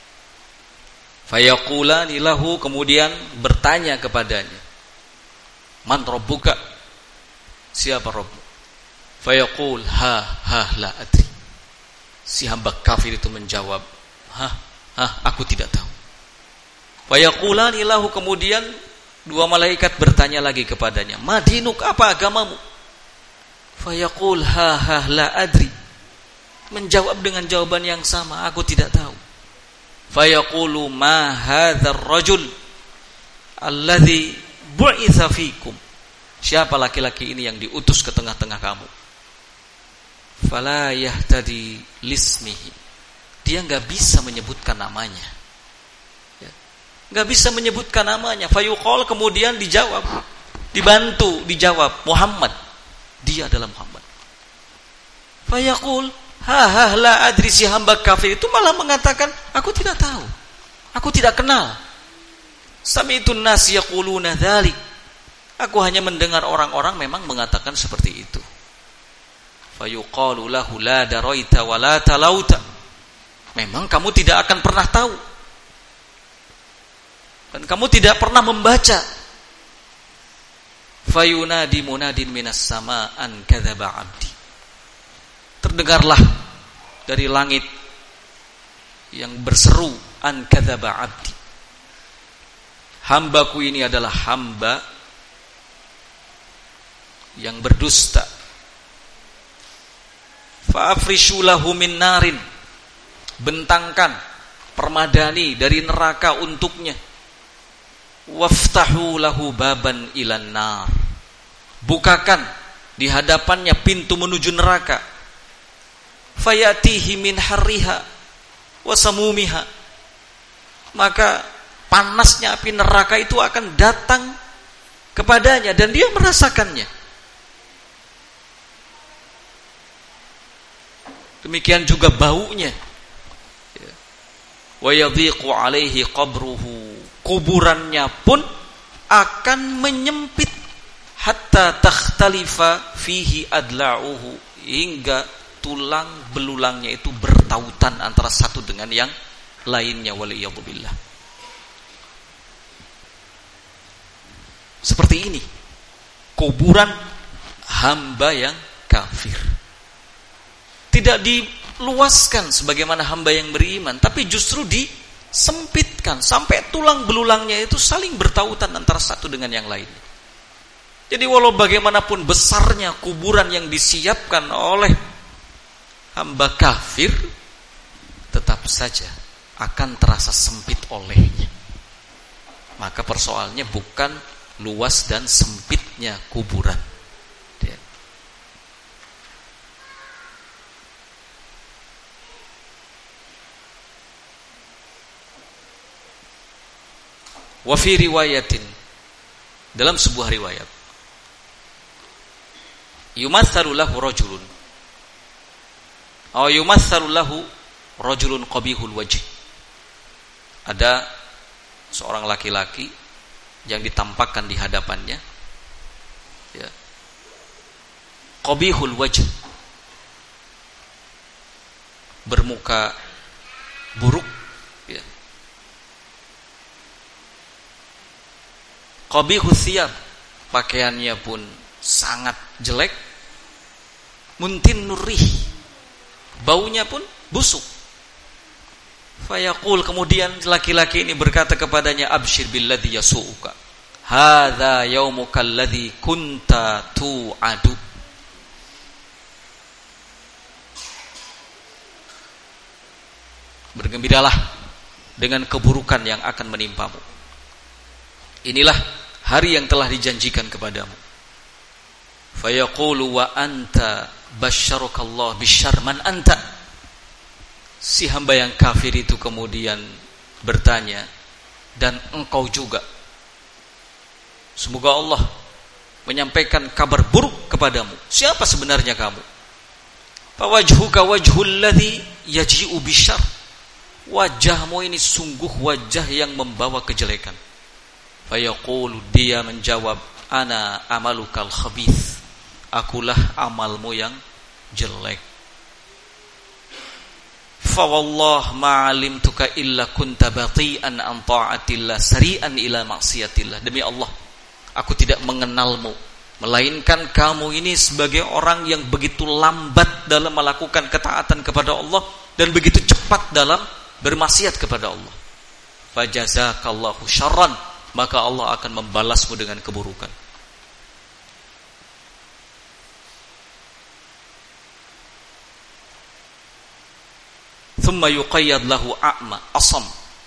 fayaqulani lahu, kemudian bertanya kepadanya, man rabbuka, siapa Rabbmu? Fayaqul ha ha la adri. Si hamba kafir itu menjawab, ha ha aku tidak tahu. Fayaqulani lahu, kemudian dua malaikat bertanya lagi kepadanya, madinuk, apa agamamu? Fayaqul ha ha la adri. Menjawab dengan jawaban yang sama, aku tidak tahu. Fayaqulu ma hadzal rajul alladzi bu'itsa fikum. Siapa laki-laki ini yang diutus ke tengah-tengah kamu? Fala yahtadi lismihi. Dia enggak bisa menyebutkan namanya. Ya. Enggak bisa menyebutkan namanya. Fayuqal, kemudian dijawab, dibantu dijawab, Muhammad. Dia adalah Muhammad. Fayaqul ha ha la adri. Si hamba kafir itu malah mengatakan, aku tidak tahu, aku tidak kenal. Sami'tun nas yaquluna dzalik. Aku hanya mendengar orang-orang memang mengatakan seperti itu. Fayuqalu lahu la daraita wa la talauta. Memang kamu tidak akan pernah tahu, dan kamu tidak pernah membaca. Fayunadi munadin minas sama an kadzaba abdi. Terdengarlah dari langit yang berseru, an kadzaba abdi, hambaku ini adalah hamba yang berdusta. Fa'afrishu lahu min narin. Bentangkan, permadani dari neraka untuknya. Waftahu lahu baban ilan nar. Bukakan di hadapannya pintu menuju neraka. Fayatihi min harriha wa samumiha. Maka panasnya api neraka itu akan datang kepadanya dan dia merasakannya. Demikian juga baunya. Wa yadhiqu alaihi qabruhu. Kuburannya pun akan menyempit hatta takhtalifa fihi adla'uhu, hingga tulang belulangnya itu bertautan antara satu dengan yang lainnya, waliyadzubillah. Seperti ini kuburan hamba yang kafir. Tidak diluaskan sebagaimana hamba yang beriman, tapi justru disempitkan sampai tulang belulangnya itu saling bertautan antara satu dengan yang lainnya. Jadi walau bagaimanapun besarnya kuburan yang disiapkan oleh hamba kafir, tetap saja akan terasa sempit olehnya. Maka persoalannya bukan luas dan sempitnya kuburan. Wa fi riwayatin, dalam sebuah riwayat, yumatsalu lahu rajulun aw yumatsalu lahu rajulun qabihul wajh. Ada seorang laki-laki yang ditampakkan di hadapannya, ya, qabihul wajh, bermuka buruk, ya. Qabihul thiyab, pakaiannya pun sangat jelek. Muntin nurih, baunya pun busuk. Fayaqul, kemudian laki-laki ini berkata kepadanya, abshir billadhi yasu'uka, hadza yaumuka alladhi kunta tu'adu. Bergembiralah dengan keburukan yang akan menimpamu. Inilah hari yang telah dijanjikan kepadamu. Fayaqulu wa anta basyarakallah bisyarr man anta. Si hamba yang kafir itu kemudian bertanya, dan engkau juga, semoga Allah menyampaikan kabar buruk kepadamu. Siapa sebenarnya kamu? Fawajhuka wajhul ladzi yaji'u bisyarr. Wajahmu ini sungguh wajah yang membawa kejelekan. Fayaqulu, dia menjawab, ana amalukal khabith, akulah amalmu yang jelek. Fa wallah ma alimtuka illa kunta bati'an an ta'atillah sari'an ila maksiatillah. Demi Allah, aku tidak mengenalmu, melainkan kamu ini sebagai orang yang begitu lambat dalam melakukan ketaatan kepada Allah dan begitu cepat dalam bermaksiat kepada Allah. Fajazakallahu syarran, maka Allah akan membalasmu dengan keburukan. Thumma yuqayyad lahu a'ma asam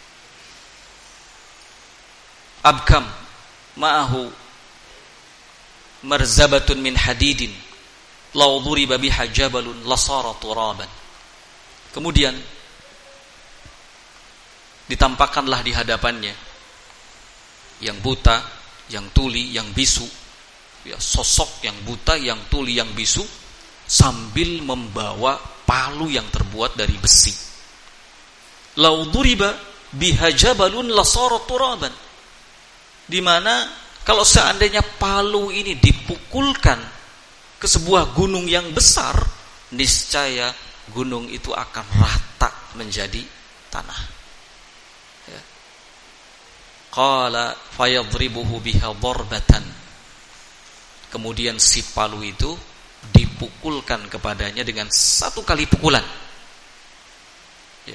abkam ma'ahu marzabatun min hadidin law dhuriba biha jabalun lasara turaban. Kemudian ditampakkanlah di hadapannya yang buta, yang tuli, yang bisu, ya, sosok yang buta, yang tuli, yang bisu, sambil membawa palu yang terbuat dari besi. Lau duriba biha jabalun lasara turaban, di mana kalau seandainya palu ini dipukulkan ke sebuah gunung yang besar, niscaya gunung itu akan rata menjadi tanah. Ya. Qala fayadribuhu biha darbatan. Kemudian si palu itu dipukulkan kepadanya dengan satu kali pukulan. Ya.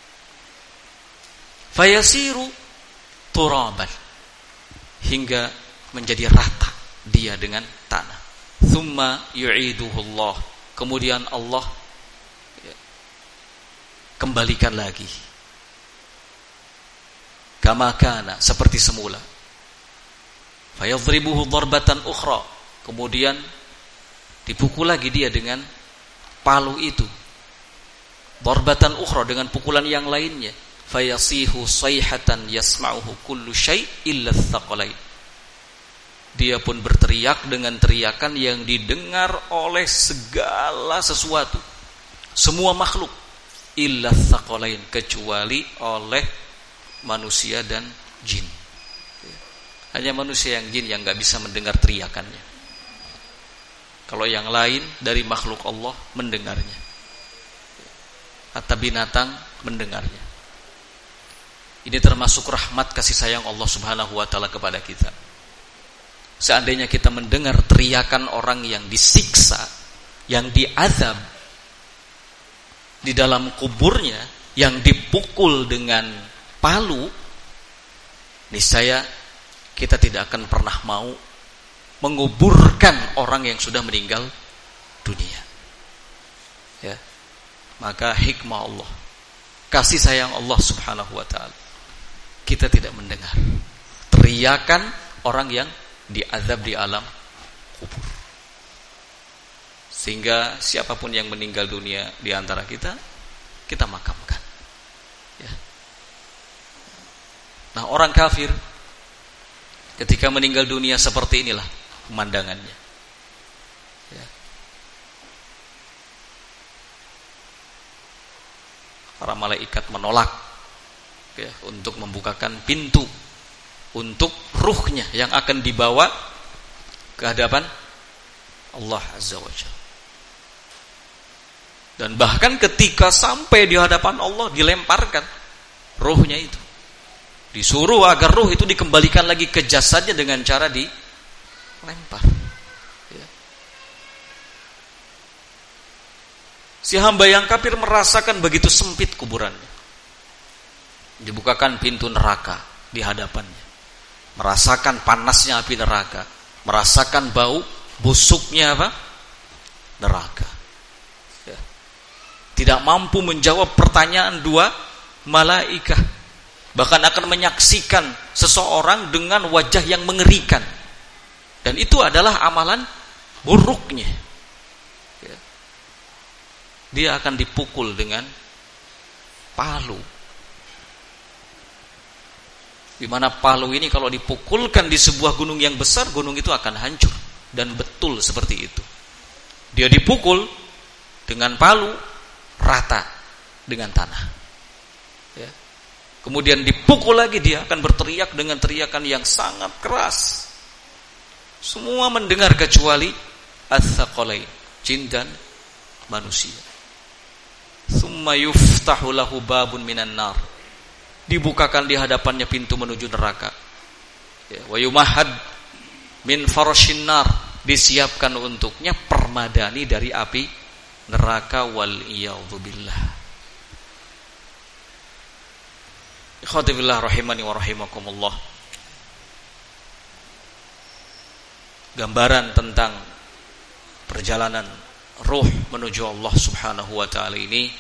Fayasiru turaban, hingga menjadi rata dia dengan tanah. Thumma yu'iduhu Allah, kemudian Allah, ya, kembalikan lagi kama kana, seperti semula. Fayadribuhu darbatan ukhra, kemudian dipukul lagi dia dengan palu itu. Darbatan ukhra, dengan pukulan yang lainnya. Fayasihu sayhatan yasma'uhu kullu syai' illa tsaqalain. Dia pun berteriak dengan teriakan yang didengar oleh segala sesuatu. semua makhluk illa tsaqalain, kecuali oleh manusia dan jin. Hanya manusia yang jin yang enggak bisa mendengar teriakannya. Kalau yang lain dari makhluk Allah mendengarnya. Atau binatang mendengarnya. Ini termasuk rahmat kasih sayang Allah Subhanahu wa taala kepada kita. Seandainya kita mendengar teriakan orang yang disiksa, yang diazab di dalam kuburnya, yang dipukul dengan palu, niscaya kita tidak akan pernah mau menguburkan orang yang sudah meninggal dunia. Ya. Maka hikmah Allah, kasih sayang Allah Subhanahu wa taala, kita tidak mendengar teriakan orang yang diazab di alam kubur. Sehingga siapapun yang meninggal dunia di antara kita, kita makamkan. Ya. Nah, orang kafir ketika meninggal dunia seperti inilah pemandangannya. Ya. Para malaikat menolak, ya, untuk membukakan pintu untuk ruhnya yang akan dibawa ke hadapan Allah Azza wa Jalla. Dan bahkan ketika sampai di hadapan Allah, dilemparkan ruhnya itu, disuruh agar ruh itu dikembalikan lagi ke jasadnya dengan cara dilempar. Ya. Si hamba yang kafir merasakan begitu sempit kuburannya. Dibukakan pintu neraka di hadapannya, merasakan panasnya api neraka, merasakan bau busuknya apa? Neraka. Ya. Tidak mampu menjawab pertanyaan dua malaikat, bahkan akan menyaksikan seseorang dengan wajah yang mengerikan, dan itu adalah amalan buruknya. Ya. Dia akan dipukul dengan palu, di mana palu ini kalau dipukulkan di sebuah gunung yang besar, gunung itu akan hancur. Dan betul seperti itu. Dia dipukul dengan palu rata dengan tanah. Ya. Kemudian dipukul lagi, dia akan berteriak dengan teriakan yang sangat keras. Semua mendengar kecuali ats-tsaqalain, jin dan manusia. Tsumma yuftahu lahu babun minan nar. Dibukakan di hadapannya pintu menuju neraka. Ya, wa yumahad min farashin nar, disiapkan untuknya permadani dari api neraka, wal iyadzubillah. Ikhwati billah rahimani wa rahimakumullah. Gambaran tentang perjalanan ruh menuju Allah Subhanahu wa taala ini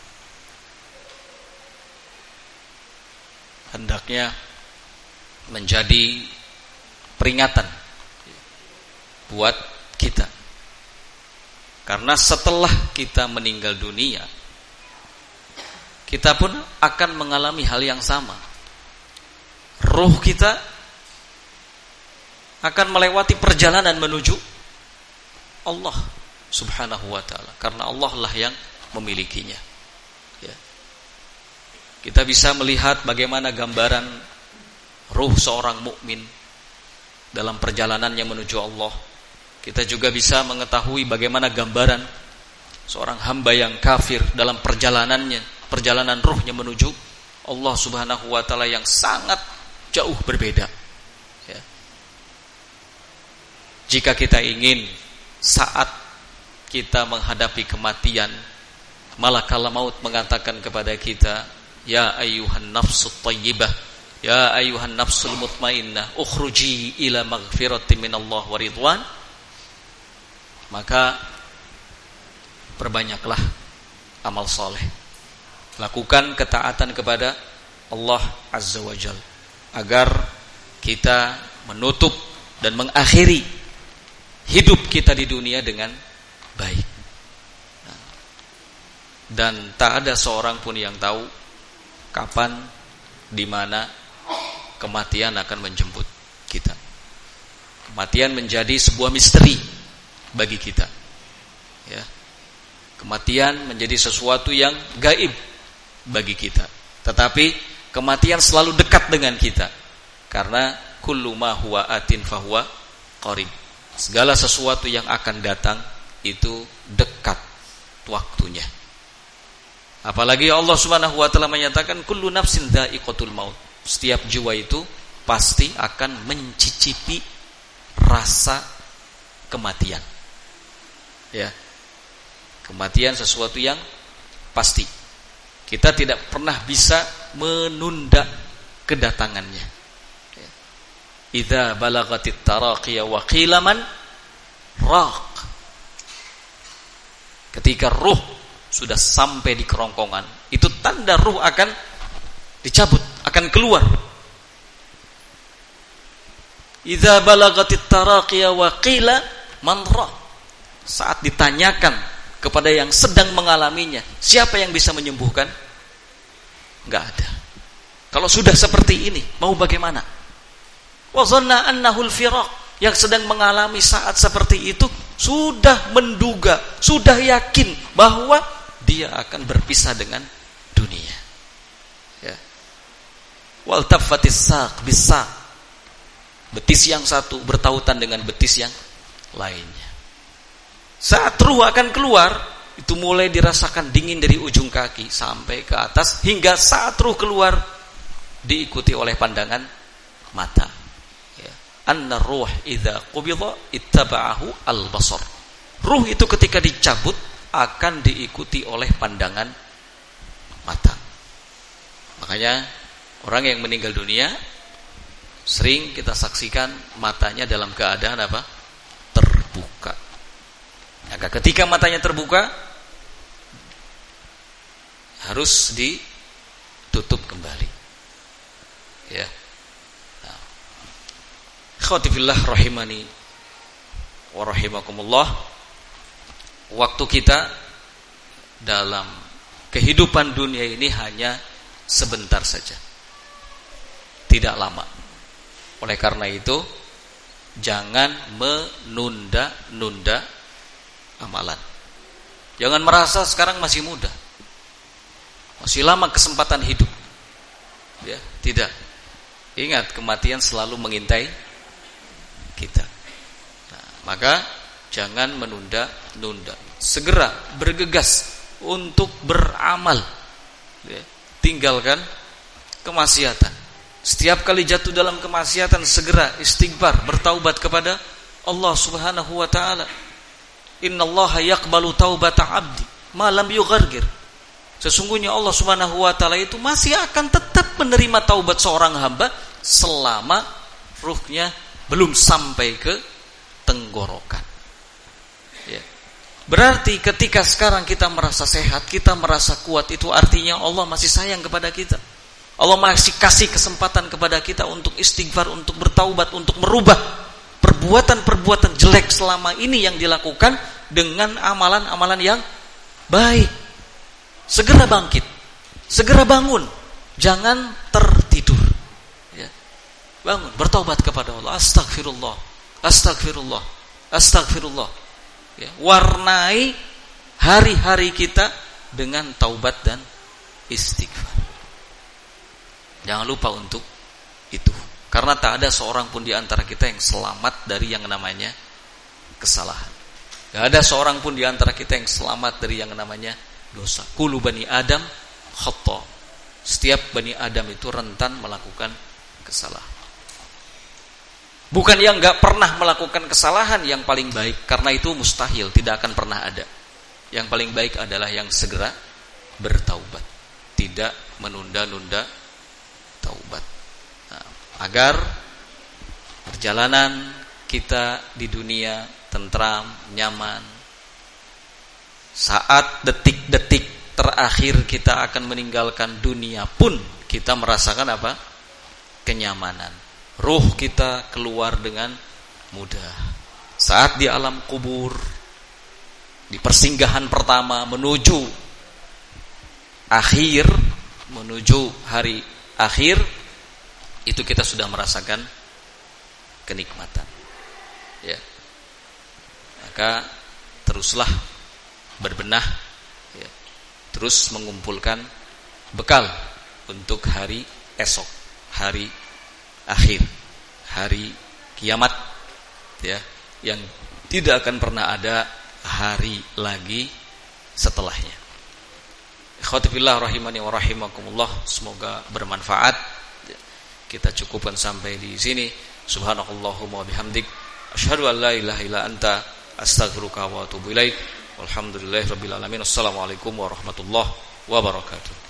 hendaknya menjadi peringatan buat kita. Karena setelah kita meninggal dunia, kita pun akan mengalami hal yang sama. Ruh kita akan melewati perjalanan menuju Allah Subhanahu wa taala, karena Allah lah yang memilikinya. Ya. Kita bisa melihat bagaimana gambaran ruh seorang mukmin dalam perjalanannya menuju Allah. Kita juga bisa mengetahui bagaimana gambaran seorang hamba yang kafir dalam perjalanannya, perjalanan ruhnya menuju Allah Subhanahu wa taala yang sangat jauh berbeda. Ya. Jika kita ingin saat kita menghadapi kematian, malakal maut mengatakan kepada kita, ya ayyuhan nafsut thayyibah, ya ayyuhan nafsul mutmainnah, ukhruji ila maghfiratin minallah wa ridwan. Maka perbanyaklah amal soleh, lakukan ketaatan kepada Allah Azza wa Jalla, agar kita menutup dan mengakhiri hidup kita di dunia dengan baik. Dan tak ada seorang pun yang tahu kapan, di mana kematian akan menjemput kita. Kematian menjadi sebuah misteri bagi kita. Ya. Kematian menjadi sesuatu yang gaib bagi kita. Tetapi kematian selalu dekat dengan kita. Karena kullu ma huwa atin fahuwa qarib. Segala sesuatu yang akan datang itu dekat waktunya. Apalagi Allah Subhanahu wa taala menyatakan kullu nafsin dha'iqatul maut. Setiap jiwa itu pasti akan mencicipi rasa kematian. Ya. Kematian sesuatu yang pasti. Kita tidak pernah bisa menunda kedatangannya. Idza balagatit taraqiya wa qila man raq. Ketika ruh sudah sampai di kerongkongan, itu tanda ruh akan dicabut, akan keluar. Idza balagatit taraqiya wa qila man raq. Saat ditanyakan kepada yang sedang mengalaminya, siapa yang bisa menyembuhkan? Enggak ada. Kalau sudah seperti ini, mau bagaimana? Wa dhanna annahu al-firaq, yang sedang mengalami saat seperti itu sudah menduga, sudah yakin bahwa dia akan berpisah dengan dunia. Ya. Wal taffatis saq bis-saq. Betis yang satu bertautan dengan betis yang lainnya. Saat ruh akan keluar, itu mulai dirasakan dingin dari ujung kaki sampai ke atas, hingga saat ruh keluar diikuti oleh pandangan mata. Ya. Anna ruh idza qubida ittaba'ahu al-basar. Ruh itu ketika dicabut akan diikuti oleh pandangan mata. Makanya orang yang meninggal dunia sering kita saksikan matanya dalam keadaan apa? Terbuka. Maka ketika matanya terbuka harus ditutup kembali. Ya. Nah. Ikhwati fillah rahimani wa rahimakumullah. Waktu kita dalam kehidupan dunia ini hanya sebentar saja. Tidak lama. Oleh karena itu, jangan menunda-nunda amalan. Jangan merasa sekarang masih muda, masih lama kesempatan hidup. Ya, tidak. Ingat, kematian selalu mengintai kita. Nah, maka jangan menunda-nunda. Segera bergegas untuk beramal. Ya, tinggalkan kemaksiatan. Setiap kali jatuh dalam kemaksiatan, segera istighfar, bertaubat kepada Allah Subhanahu wa taala. Innallaha yaqbalu taubata 'abdi ma lam yughargir. Sesungguhnya Allah Subhanahu wa taala itu masih akan tetap menerima taubat seorang hamba selama ruhnya belum sampai ke tenggorokan. Ya. Berarti ketika sekarang kita merasa sehat, kita merasa kuat, itu artinya Allah masih sayang kepada kita. Allah masih kasih kesempatan kepada kita untuk istighfar, untuk bertaubat, untuk merubah perbuatan-perbuatan jelek selama ini yang dilakukan dengan amalan-amalan yang baik. Segera bangkit, segera bangun, jangan tertidur. Ya. Bangun, bertaubat kepada Allah. Astagfirullah, astagfirullah, astagfirullah. Ya. Warnai hari-hari kita dengan taubat dan istighfar. Jangan lupa untuk itu. Karena tak ada seorang pun di antara kita yang selamat dari yang namanya kesalahan. Gak ada seorang pun di antara kita yang selamat dari yang namanya dosa. Kullu bani Adam khata. Setiap bani Adam itu rentan melakukan kesalahan. Bukan yang gak pernah melakukan kesalahan yang paling baik, karena itu mustahil, tidak akan pernah ada. Yang paling baik adalah yang segera bertaubat, tidak menunda-nunda taubat. Nah, agar perjalanan kita di dunia tentram, nyaman. Saat detik-detik terakhir kita akan meninggalkan dunia pun kita merasakan apa? Kenyamanan. Ruh kita keluar dengan mudah. Saat di alam kubur, di persinggahan pertama menuju akhir, menuju hari akhir, itu kita sudah merasakan kenikmatan. Ya. Maka teruslah berbenah terus mengumpulkan bekal untuk hari esok, hari akhir, hari kiamat, ya, yang tidak akan pernah ada hari lagi setelahnya. Ikhwati fillah rahimani wa rahimakumullah, semoga bermanfaat. Kita cukupkan sampai di sini. Subhanakallahumma wa bihamdik, asyhadu an la ilaha illa anta, astaghfiruka wa atubu ilaik. Walhamdulillahirabbil alamin. Assalamualaikum warahmatullahi wabarakatuh.